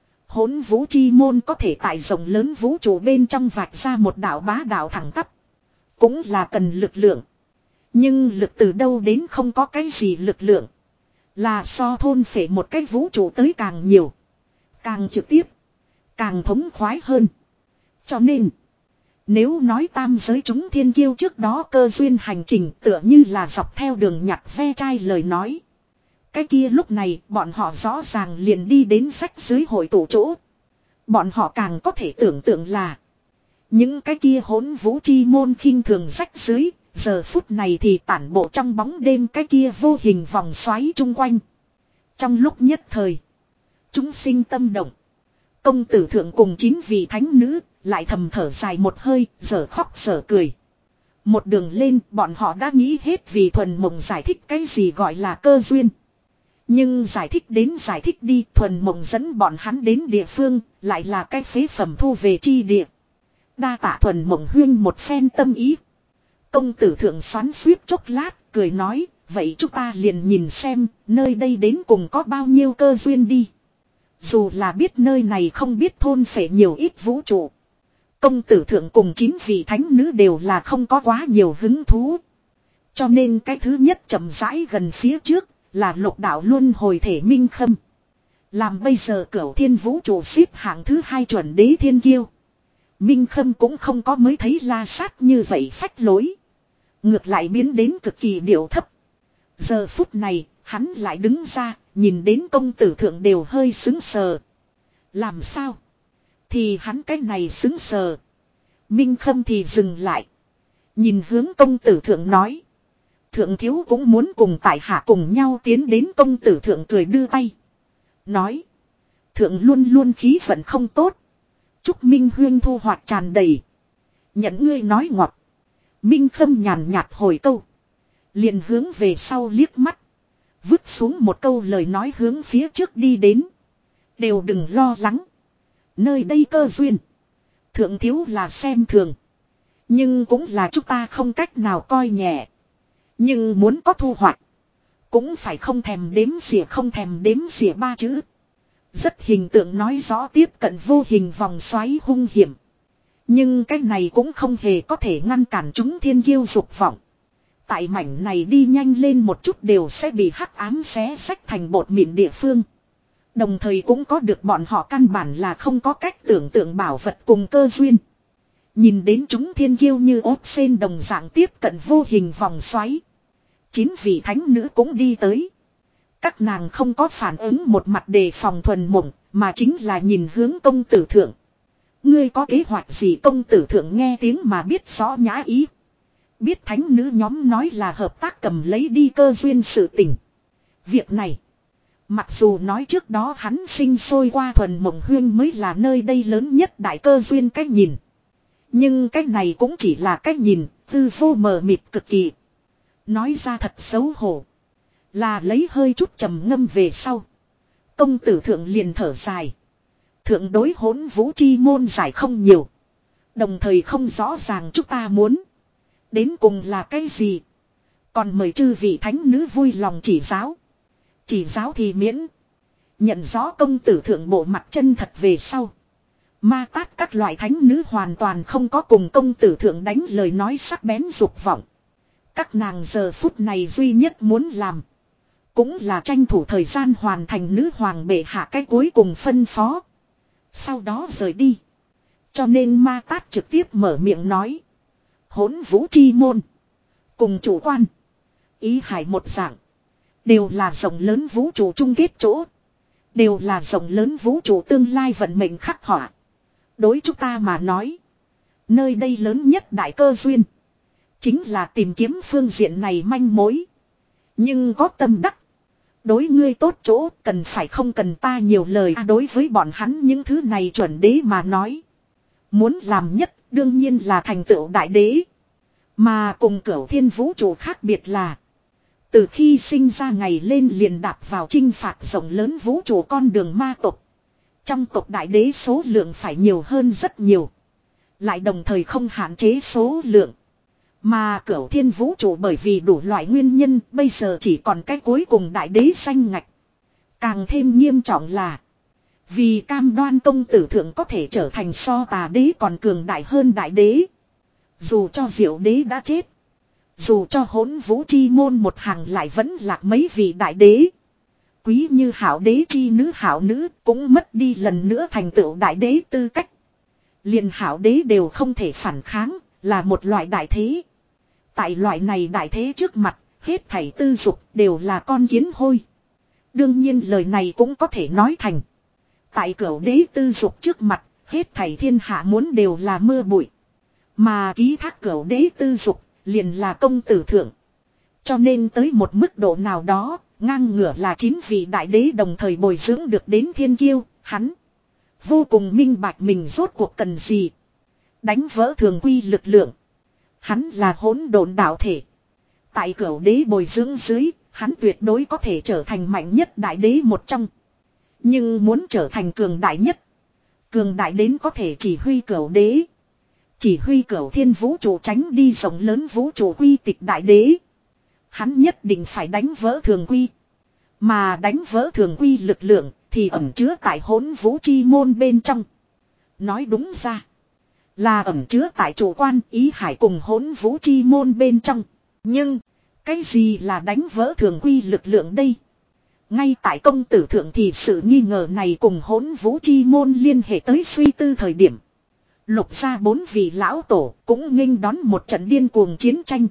Hỗn vũ chi môn có thể tại rộng lớn vũ trụ bên trong vạch ra một đạo bá đạo thẳng tắp. Cũng là cần lực lượng. Nhưng lực từ đâu đến? Không có cái gì lực lượng. Là so thôn phệ một cái vũ trụ tới càng nhiều. Càng trực tiếp. Càng thống khoái hơn. Cho nên, nếu nói tam giới chúng thiên kiêu trước đó cơ duyên hành trình tựa như là dọc theo đường nhặt ve chai lời nói. Cái kia lúc này bọn họ rõ ràng liền đi đến rách dưới hội tụ chỗ. Bọn họ càng có thể tưởng tượng là những cái kia hỗn vũ chi môn khinh thường rách dưới, giờ phút này thì tản bộ trong bóng đêm cái kia vô hình vòng xoáy chung quanh. Trong lúc nhất thời, chúng sinh tâm động. Công tử thượng cùng chín vị thánh nữ lại thầm thở dài một hơi, giờ khóc giờ cười. Một đường lên bọn họ đã nghĩ hết vì Thuần Mộng giải thích cái gì gọi là cơ duyên. Nhưng giải thích đến giải thích đi, Thuần Mộng dẫn bọn hắn đến địa phương lại là cái phế phẩm thu về chi địa. Đa tạ Thuần Mộng huyên một phen tâm ý. Công tử thượng xoắn xuýt chốc lát, cười nói, vậy chúng ta liền nhìn xem nơi đây đến cùng có bao nhiêu cơ duyên đi. Dù là biết nơi này không biết thôn phệ nhiều ít vũ trụ. Công tử thượng cùng chín vị thánh nữ đều là không có quá nhiều hứng thú. Cho nên cái thứ nhất chậm rãi gần phía trước là lục đạo luân hồi thể Minh Khâm. Làm bây giờ cửu thiên vũ trụ xếp hạng thứ hai chuẩn đế thiên kiêu. Minh Khâm cũng không có mới thấy la sát như vậy phách lối. Ngược lại biến đến cực kỳ điệu thấp. Giờ phút này hắn lại đứng ra, nhìn đến công tử thượng đều hơi sững sờ. Làm sao? Thì hắn cái này sững sờ. Minh Khâm thì dừng lại. Nhìn hướng công tử thượng nói. Thượng thiếu cũng muốn cùng tại hạ cùng nhau tiến đến. Công tử thượng cười đưa tay. Nói. Thượng luôn luôn khí vận không tốt. Chúc Minh huyên thu hoạch tràn đầy. Nhận ngươi nói ngọt. Minh Khâm nhàn nhạt hồi câu. Liền hướng về sau liếc mắt. Vứt xuống một câu lời nói hướng phía trước đi đến. Đều đừng lo lắng. Nơi đây cơ duyên. Thượng thiếu là xem thường. Nhưng cũng là chúng ta không cách nào coi nhẹ. Nhưng muốn có thu hoạch. Cũng phải không thèm đếm xỉa, không thèm đếm xỉa ba chữ. Rất hình tượng nói rõ tiếp cận vô hình vòng xoáy hung hiểm. Nhưng cái này cũng không hề có thể ngăn cản chúng thiên kiêu dục vọng. Tại mảnh này đi nhanh lên một chút đều sẽ bị hắc ám xé xách thành bột mịn địa phương. Đồng thời cũng có được bọn họ căn bản là không có cách tưởng tượng bảo vật cùng cơ duyên. Nhìn đến chúng thiên kiêu như ốp sen đồng dạng tiếp cận vô hình vòng xoáy. Chín vị thánh nữ cũng đi tới. Các nàng không có phản ứng một mặt đề phòng Thuần Mộng, mà chính là nhìn hướng công tử thượng. Ngươi có kế hoạch gì? Công tử thượng nghe tiếng mà biết rõ nhã ý. Biết thánh nữ nhóm nói là hợp tác cầm lấy đi cơ duyên sự tình. Việc này, mặc dù nói trước đó hắn sinh sôi qua Thuần Mộng huyên mới là nơi đây lớn nhất đại cơ duyên cách nhìn. Nhưng cái này cũng chỉ là cách nhìn, tư vô mờ mịt cực kỳ. Nói ra thật xấu hổ. Là lấy hơi chút trầm ngâm về sau. Công tử thượng liền thở dài. Thượng đối hỗn vũ chi môn giải không nhiều. Đồng thời không rõ ràng chúng ta muốn. Đến cùng là cái gì? Còn mời chư vị thánh nữ vui lòng chỉ giáo. Chỉ giáo thì miễn. Nhận rõ công tử thượng bộ mặt chân thật về sau. Ma Tát các loại thánh nữ hoàn toàn không có cùng công tử thượng đánh lời nói sắc bén dục vọng. Các nàng giờ phút này duy nhất muốn làm. Cũng là tranh thủ thời gian hoàn thành nữ hoàng bệ hạ cái cuối cùng phân phó. Sau đó rời đi. Cho nên Ma Tát trực tiếp mở miệng nói. Hỗn vũ chi môn. Cùng chủ quan. Ý hải một dạng. Đều là rộng lớn vũ trụ chung kết chỗ. Đều là rộng lớn vũ trụ tương lai vận mệnh khắc họa. Đối chúng ta mà nói. Nơi đây lớn nhất đại cơ duyên. Chính là tìm kiếm phương diện này manh mối. Nhưng có tâm đắc. Đối ngươi tốt chỗ cần phải không cần ta nhiều lời à, đối với bọn hắn những thứ này chuẩn đế mà nói. Muốn làm nhất đương nhiên là thành tựu đại đế. Mà cùng cửu thiên vũ trụ khác biệt là. Từ khi sinh ra ngày lên liền đạp vào chinh phạt rộng lớn vũ trụ con đường ma tộc. Trong tộc đại đế số lượng phải nhiều hơn rất nhiều. Lại đồng thời không hạn chế số lượng. Mà cửu thiên vũ trụ bởi vì đủ loại nguyên nhân bây giờ chỉ còn cái cuối cùng đại đế danh ngạch. Càng thêm nghiêm trọng là. Vì cam đoan công tử thượng có thể trở thành so tà đế còn cường đại hơn đại đế. Dù cho diệu đế đã chết. Dù cho hỗn vũ chi môn một hàng lại vẫn lạc mấy vị đại đế. Quý như hảo đế chi nữ hảo nữ cũng mất đi lần nữa thành tựu đại đế tư cách. Liền hảo đế đều không thể phản kháng, là một loại đại thế. Tại loại này đại thế trước mặt, hết thảy tư dục đều là con kiến hôi. Đương nhiên lời này cũng có thể nói thành. Tại cửu đế tư dục trước mặt, hết thảy thiên hạ muốn đều là mưa bụi. Mà ký thác cửu đế tư dục, liền là công tử thượng. Cho nên tới một mức độ nào đó, ngang ngửa là chín vị đại đế đồng thời bồi dưỡng được đến thiên kiêu, hắn. Vô cùng minh bạch mình rốt cuộc cần gì. Đánh vỡ thường quy lực lượng. Hắn là hỗn độn đạo thể. Tại cửu đế bồi dưỡng dưới, hắn tuyệt đối có thể trở thành mạnh nhất đại đế một trong. Nhưng muốn trở thành cường đại nhất. Cường đại đến có thể chỉ huy cửu đế. Chỉ huy cửu thiên vũ trụ tránh đi rộng lớn vũ trụ quy tịch đại đế. Hắn nhất định phải đánh vỡ thường quy. Mà đánh vỡ thường quy lực lượng thì ẩn chứa tại hỗn vũ chi môn bên trong. Nói đúng ra. Là ẩn chứa tại chủ quan ý hải cùng hỗn vũ chi môn bên trong. Nhưng. Cái gì là đánh vỡ thường quy lực lượng đây? Ngay tại công tử thượng thì sự nghi ngờ này cùng hỗn vũ chi môn liên hệ tới suy tư thời điểm. Lục ra bốn vị lão tổ cũng nghênh đón một trận điên cuồng chiến tranh.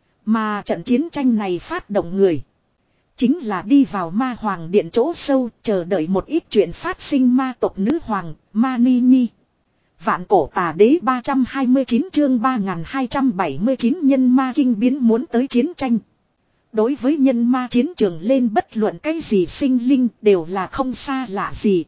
Mà trận chiến tranh này phát động người. Chính là đi vào ma hoàng điện chỗ sâu chờ đợi một ít chuyện phát sinh ma tộc nữ hoàng, ma ni nhi. Vạn cổ tà đế ba trăm hai mươi chín chương ba nghìn hai trăm bảy mươi chín nhân ma kinh biến muốn tới chiến tranh. Đối với nhân ma chiến trường lên bất luận cái gì sinh linh đều là không xa lạ gì.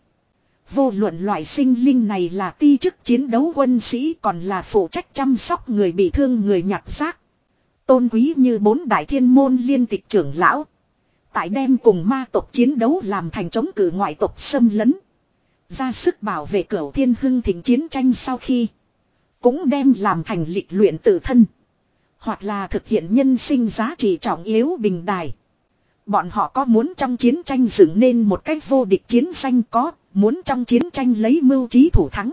Vô luận loại sinh linh này là ti chức chiến đấu quân sĩ còn là phụ trách chăm sóc người bị thương người nhặt xác. Tôn quý như bốn đại thiên môn liên tịch trưởng lão. Tại đem cùng ma tộc chiến đấu làm thành chống cự ngoại tộc xâm lấn. Ra sức bảo vệ cửu thiên hưng thịnh chiến tranh sau khi. Cũng đem làm thành lịch luyện tự thân. Hoặc là thực hiện nhân sinh giá trị trọng yếu bình đài. Bọn họ có muốn trong chiến tranh dựng nên một cách vô địch chiến danh có. Muốn trong chiến tranh lấy mưu trí thủ thắng.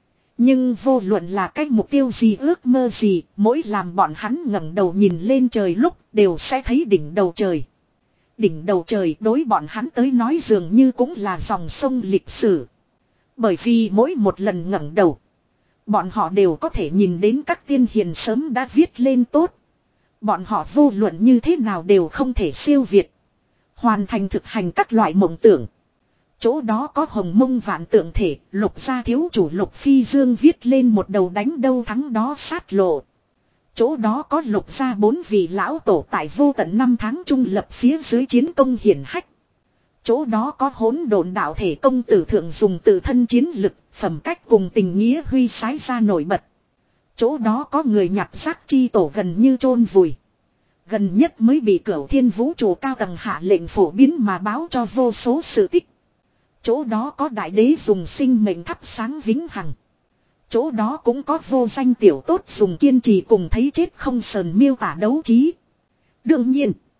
Nhưng vô luận là cái mục tiêu gì ước mơ gì. Mỗi làm bọn hắn ngẩng đầu nhìn lên trời lúc đều sẽ thấy đỉnh đầu trời. Đỉnh đầu trời đối bọn hắn tới nói dường như cũng là dòng sông lịch sử. Bởi vì mỗi một lần ngẩng đầu. Bọn họ đều có thể nhìn đến các tiên hiền sớm đã viết lên tốt. Bọn họ vô luận như thế nào đều không thể siêu việt. Hoàn thành thực hành các loại mộng tưởng. Chỗ đó có hồng mông vạn tượng thể, lục gia thiếu chủ lục phi dương viết lên một đầu đánh đâu thắng đó sát lộ. Chỗ đó có lục gia bốn vị lão tổ tại vô tận năm tháng trung lập phía dưới chiến công hiển hách. Chỗ đó có hỗn độn đạo thể công tử thượng dùng tự thân chiến lực, phẩm cách cùng tình nghĩa huy sái ra nổi bật. Chỗ đó có người nhặt xác chi tổ gần như chôn vùi. Gần nhất mới bị cửu thiên vũ trụ cao tầng hạ lệnh phổ biến mà báo cho vô số sự tích. Chỗ đó có đại đế dùng sinh mệnh thắp sáng vĩnh hằng. Chỗ đó cũng có vô danh tiểu tốt dùng kiên trì cùng thấy chết không sờn miêu tả đấu trí. Đương nhiên,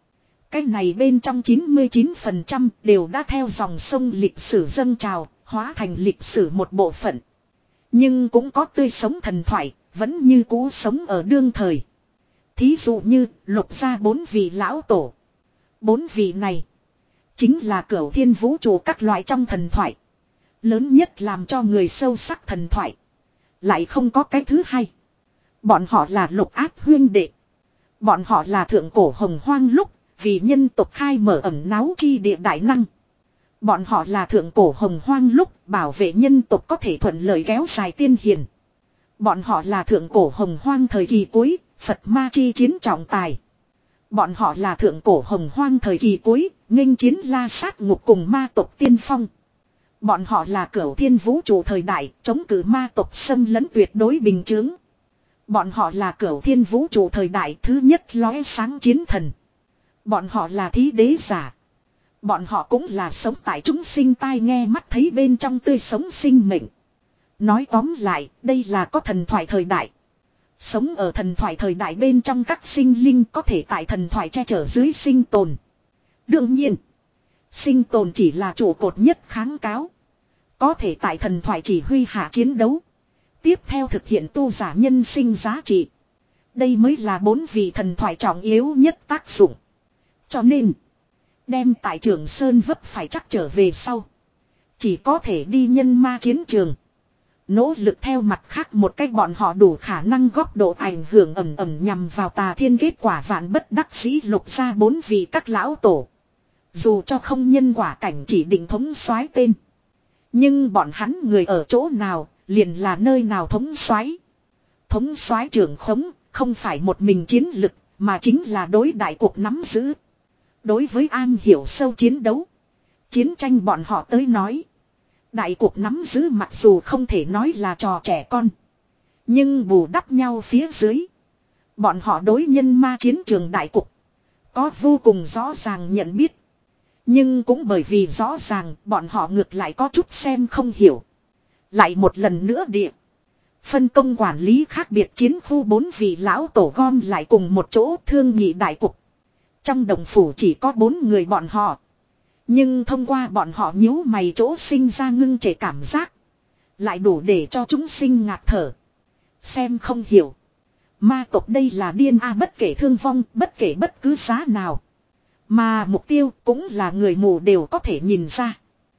Cái này bên trong chín mươi chín phần trăm đều đã theo dòng sông lịch sử dâng trào, hóa thành lịch sử một bộ phận. Nhưng cũng có tươi sống thần thoại, vẫn như cũ sống ở đương thời. Thí dụ như Lục gia bốn vị lão tổ. Bốn vị này chính là Cửu Thiên vũ trụ các loại trong thần thoại. Lớn nhất làm cho người sâu sắc thần thoại. Lại không có cái thứ hai. Bọn họ là Lục Áp huyên đệ. Bọn họ là thượng cổ hồng hoang lúc vì nhân tộc khai mở ẩn náu chi địa đại năng. Bọn họ là thượng cổ hồng hoang lúc bảo vệ nhân tộc có thể thuận lợi kéo dài tiên hiền. Bọn họ là thượng cổ hồng hoang thời kỳ cuối, Phật ma chi chiến trọng tài. Bọn họ là thượng cổ hồng hoang thời kỳ cuối, nghênh chiến la sát ngục cùng ma tộc tiên phong. Bọn họ là Cửu Thiên vũ trụ thời đại, chống cự ma tộc xâm lấn tuyệt đối bình chướng. Bọn họ là Cửu Thiên vũ trụ thời đại thứ nhất lóe sáng chiến thần. Bọn họ là thí đế giả. Bọn họ cũng là sống tại chúng sinh tai nghe mắt thấy bên trong tươi sống sinh mệnh. Nói tóm lại, đây là có thần thoại thời đại. Sống ở thần thoại thời đại bên trong các sinh linh có thể tại thần thoại che chở dưới sinh tồn. Đương nhiên, sinh tồn chỉ là trụ cột nhất kháng cáo. Có thể tại thần thoại chỉ huy hạ chiến đấu. Tiếp theo thực hiện tu giả nhân sinh giá trị. Đây mới là bốn vị thần thoại trọng yếu nhất tác dụng. Cho nên, đem tại Trường Sơn vấp phải chắc trở về sau. Chỉ có thể đi nhân ma chiến trường. Nỗ lực theo mặt khác một cách bọn họ đủ khả năng góc độ ảnh hưởng ẩm ẩm nhằm vào tà thiên kết quả vạn bất đắc dĩ Lục ra bốn vị các lão tổ. Dù cho không nhân quả cảnh chỉ định thống soái tên. Nhưng bọn hắn người ở chỗ nào, liền là nơi nào thống soái. Thống soái trưởng khống, không phải một mình chiến lực, mà chính là đối đại cuộc nắm giữ. Đối với an hiểu sâu chiến đấu, chiến tranh bọn họ tới nói. Đại cuộc nắm giữ mặc dù không thể nói là trò trẻ con. Nhưng bù đắp nhau phía dưới. Bọn họ đối nhân ma chiến trường đại cục. Có vô cùng rõ ràng nhận biết. Nhưng cũng bởi vì rõ ràng bọn họ ngược lại có chút xem không hiểu. Lại một lần nữa địa. Phân công quản lý khác biệt chiến khu bốn vị lão tổ gom lại cùng một chỗ thương nghị đại cục. Trong đồng phủ chỉ có bốn người bọn họ. Nhưng thông qua bọn họ nhíu mày chỗ sinh ra ngưng trệ cảm giác. Lại đủ để cho chúng sinh ngạt thở. Xem không hiểu. Ma tộc đây là điên a bất kể thương vong, bất kể bất cứ giá nào. Mà mục tiêu cũng là người mù đều có thể nhìn ra.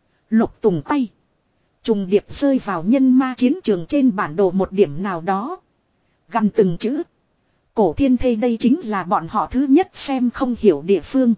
Lục Tùng tay. Trùng điệp rơi vào nhân ma chiến trường trên bản đồ một điểm nào đó. Gằn từng chữ. Cổ thiên thê đây chính là bọn họ thứ nhất xem không hiểu địa phương.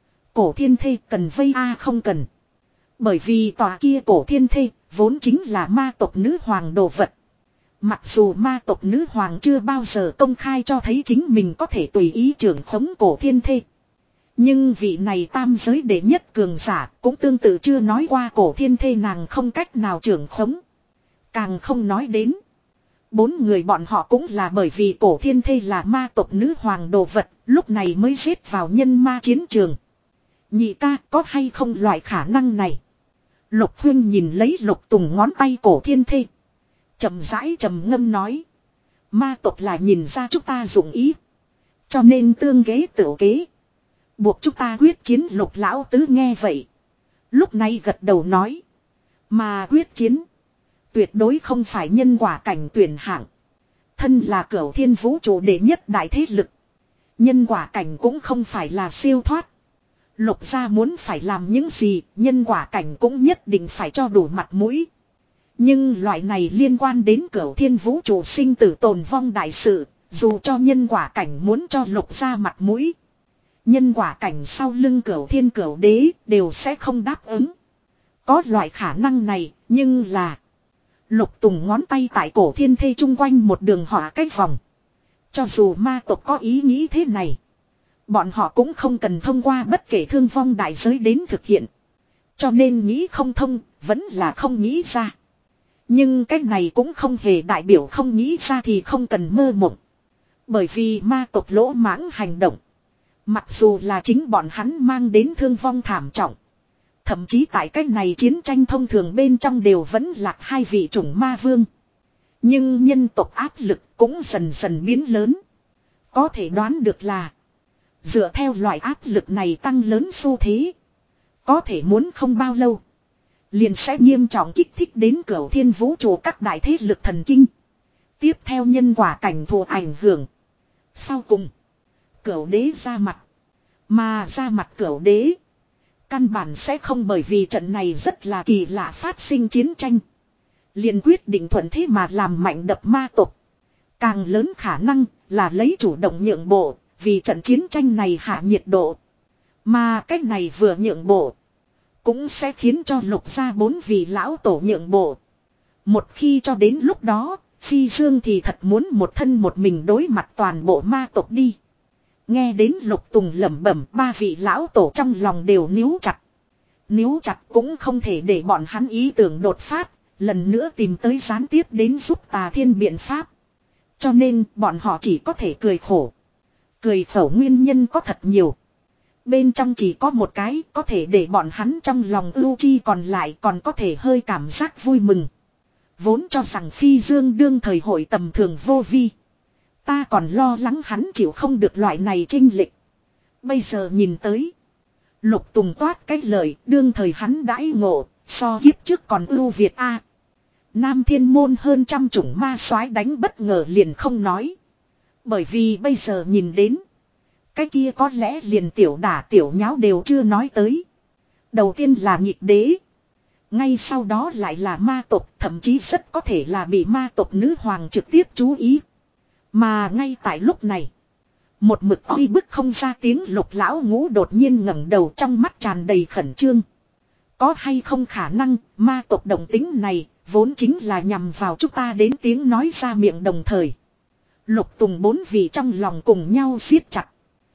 Cổ thiên thê cần vây a không cần. Bởi vì tòa kia cổ thiên thê vốn chính là ma tộc nữ hoàng đồ vật. Mặc dù ma tộc nữ hoàng chưa bao giờ công khai cho thấy chính mình có thể tùy ý trưởng khống cổ thiên thê. Nhưng vị này tam giới đệ nhất cường giả cũng tương tự chưa nói qua cổ thiên thê nàng không cách nào trưởng khống. Càng không nói đến. Bốn người bọn họ cũng là bởi vì cổ thiên thê là ma tộc nữ hoàng đồ vật, lúc này mới giết vào nhân ma chiến trường. Nhị ca có hay không loại khả năng này? Lục Huyên nhìn lấy Lục Tùng ngón tay cổ thiên thê. Chậm rãi trầm ngâm nói. Ma tộc là nhìn ra chúng ta dụng ý. Cho nên tương kế tự kế. Buộc chúng ta quyết chiến Lục lão tứ nghe vậy. Lúc này gật đầu nói. Mà quyết chiến. Tuyệt đối không phải nhân quả cảnh tuyển hạng. Thân là Cửu Thiên vũ trụ đệ nhất đại thế lực. Nhân quả cảnh cũng không phải là siêu thoát. Lục gia muốn phải làm những gì, nhân quả cảnh cũng nhất định phải cho đủ mặt mũi. Nhưng loại này liên quan đến Cửu Thiên vũ trụ sinh tử tồn vong đại sự, dù cho nhân quả cảnh muốn cho Lục gia mặt mũi. Nhân quả cảnh sau lưng Cửu Thiên Cửu Đế đều sẽ không đáp ứng. Có loại khả năng này, nhưng là Lục Tùng ngón tay tại cổ thiên thê chung quanh một đường họa cách vòng. Cho dù ma tộc có ý nghĩ thế này, bọn họ cũng không cần thông qua bất kể thương vong đại giới đến thực hiện. Cho nên nghĩ không thông, vẫn là không nghĩ ra. Nhưng cái này cũng không hề đại biểu không nghĩ ra thì không cần mơ mộng. Bởi vì ma tộc lỗ mãng hành động. Mặc dù là chính bọn hắn mang đến thương vong thảm trọng. Thậm chí tại cách này chiến tranh thông thường bên trong đều vẫn lạc hai vị chủng ma vương. Nhưng nhân tộc áp lực cũng dần dần biến lớn. Có thể đoán được là Dựa theo loại áp lực này tăng lớn xu thế. Có thể muốn không bao lâu. Liền sẽ nghiêm trọng kích thích đến cửu thiên vũ trụ các đại thế lực thần kinh. Tiếp theo nhân quả cảnh thù ảnh hưởng. Sau cùng. Cửu đế ra mặt. Mà ra mặt cửu đế. Căn bản sẽ không bởi vì trận này rất là kỳ lạ phát sinh chiến tranh. Liền quyết định thuận thế mà làm mạnh đập ma tộc. Càng lớn khả năng là lấy chủ động nhượng bộ. Vì trận chiến tranh này hạ nhiệt độ. Mà cách này vừa nhượng bộ. Cũng sẽ khiến cho lục gia bốn vị lão tổ nhượng bộ. Một khi cho đến lúc đó. Phi Dương thì thật muốn một thân một mình đối mặt toàn bộ ma tộc đi. Nghe đến Lục Tùng lẩm bẩm, ba vị lão tổ trong lòng đều níu chặt. Níu chặt cũng không thể để bọn hắn ý tưởng đột phát, lần nữa tìm tới gián tiếp đến giúp Tà Thiên biện pháp. Cho nên bọn họ chỉ có thể cười khổ. Cười khổ nguyên nhân có thật nhiều. Bên trong chỉ có một cái có thể để bọn hắn trong lòng ưu chi, còn lại còn có thể hơi cảm giác vui mừng. Vốn cho rằng Phi Dương đương thời hội tầm thường vô vi. Ta còn lo lắng hắn chịu không được loại này chênh lệch. Bây giờ nhìn tới. Lục Tùng toát cái lời đương thời hắn đãi ngộ. So kiếp trước còn ưu việt a. Nam Thiên Môn hơn trăm chủng ma soái đánh bất ngờ liền không nói. Bởi vì bây giờ nhìn đến. Cái kia có lẽ liền tiểu đả tiểu nháo đều chưa nói tới. Đầu tiên là nghịch đế. Ngay sau đó lại là ma tộc, thậm chí rất có thể là bị ma tộc nữ hoàng trực tiếp chú ý. Mà ngay tại lúc này, một mực oi bức không ra tiếng Lục lão ngũ đột nhiên ngẩng đầu, trong mắt tràn đầy khẩn trương. Có hay không khả năng, ma tộc động tính này, vốn chính là nhằm vào chúng ta đến tiếng nói ra miệng đồng thời. Lục Tùng bốn vị trong lòng cùng nhau siết chặt.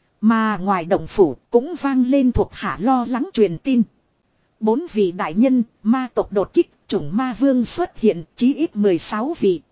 Mà ngoài động phủ cũng vang lên thuộc hạ lo lắng truyền tin. Bốn vị đại nhân, ma tộc đột kích, chủng ma vương xuất hiện, chí ít mười sáu vị.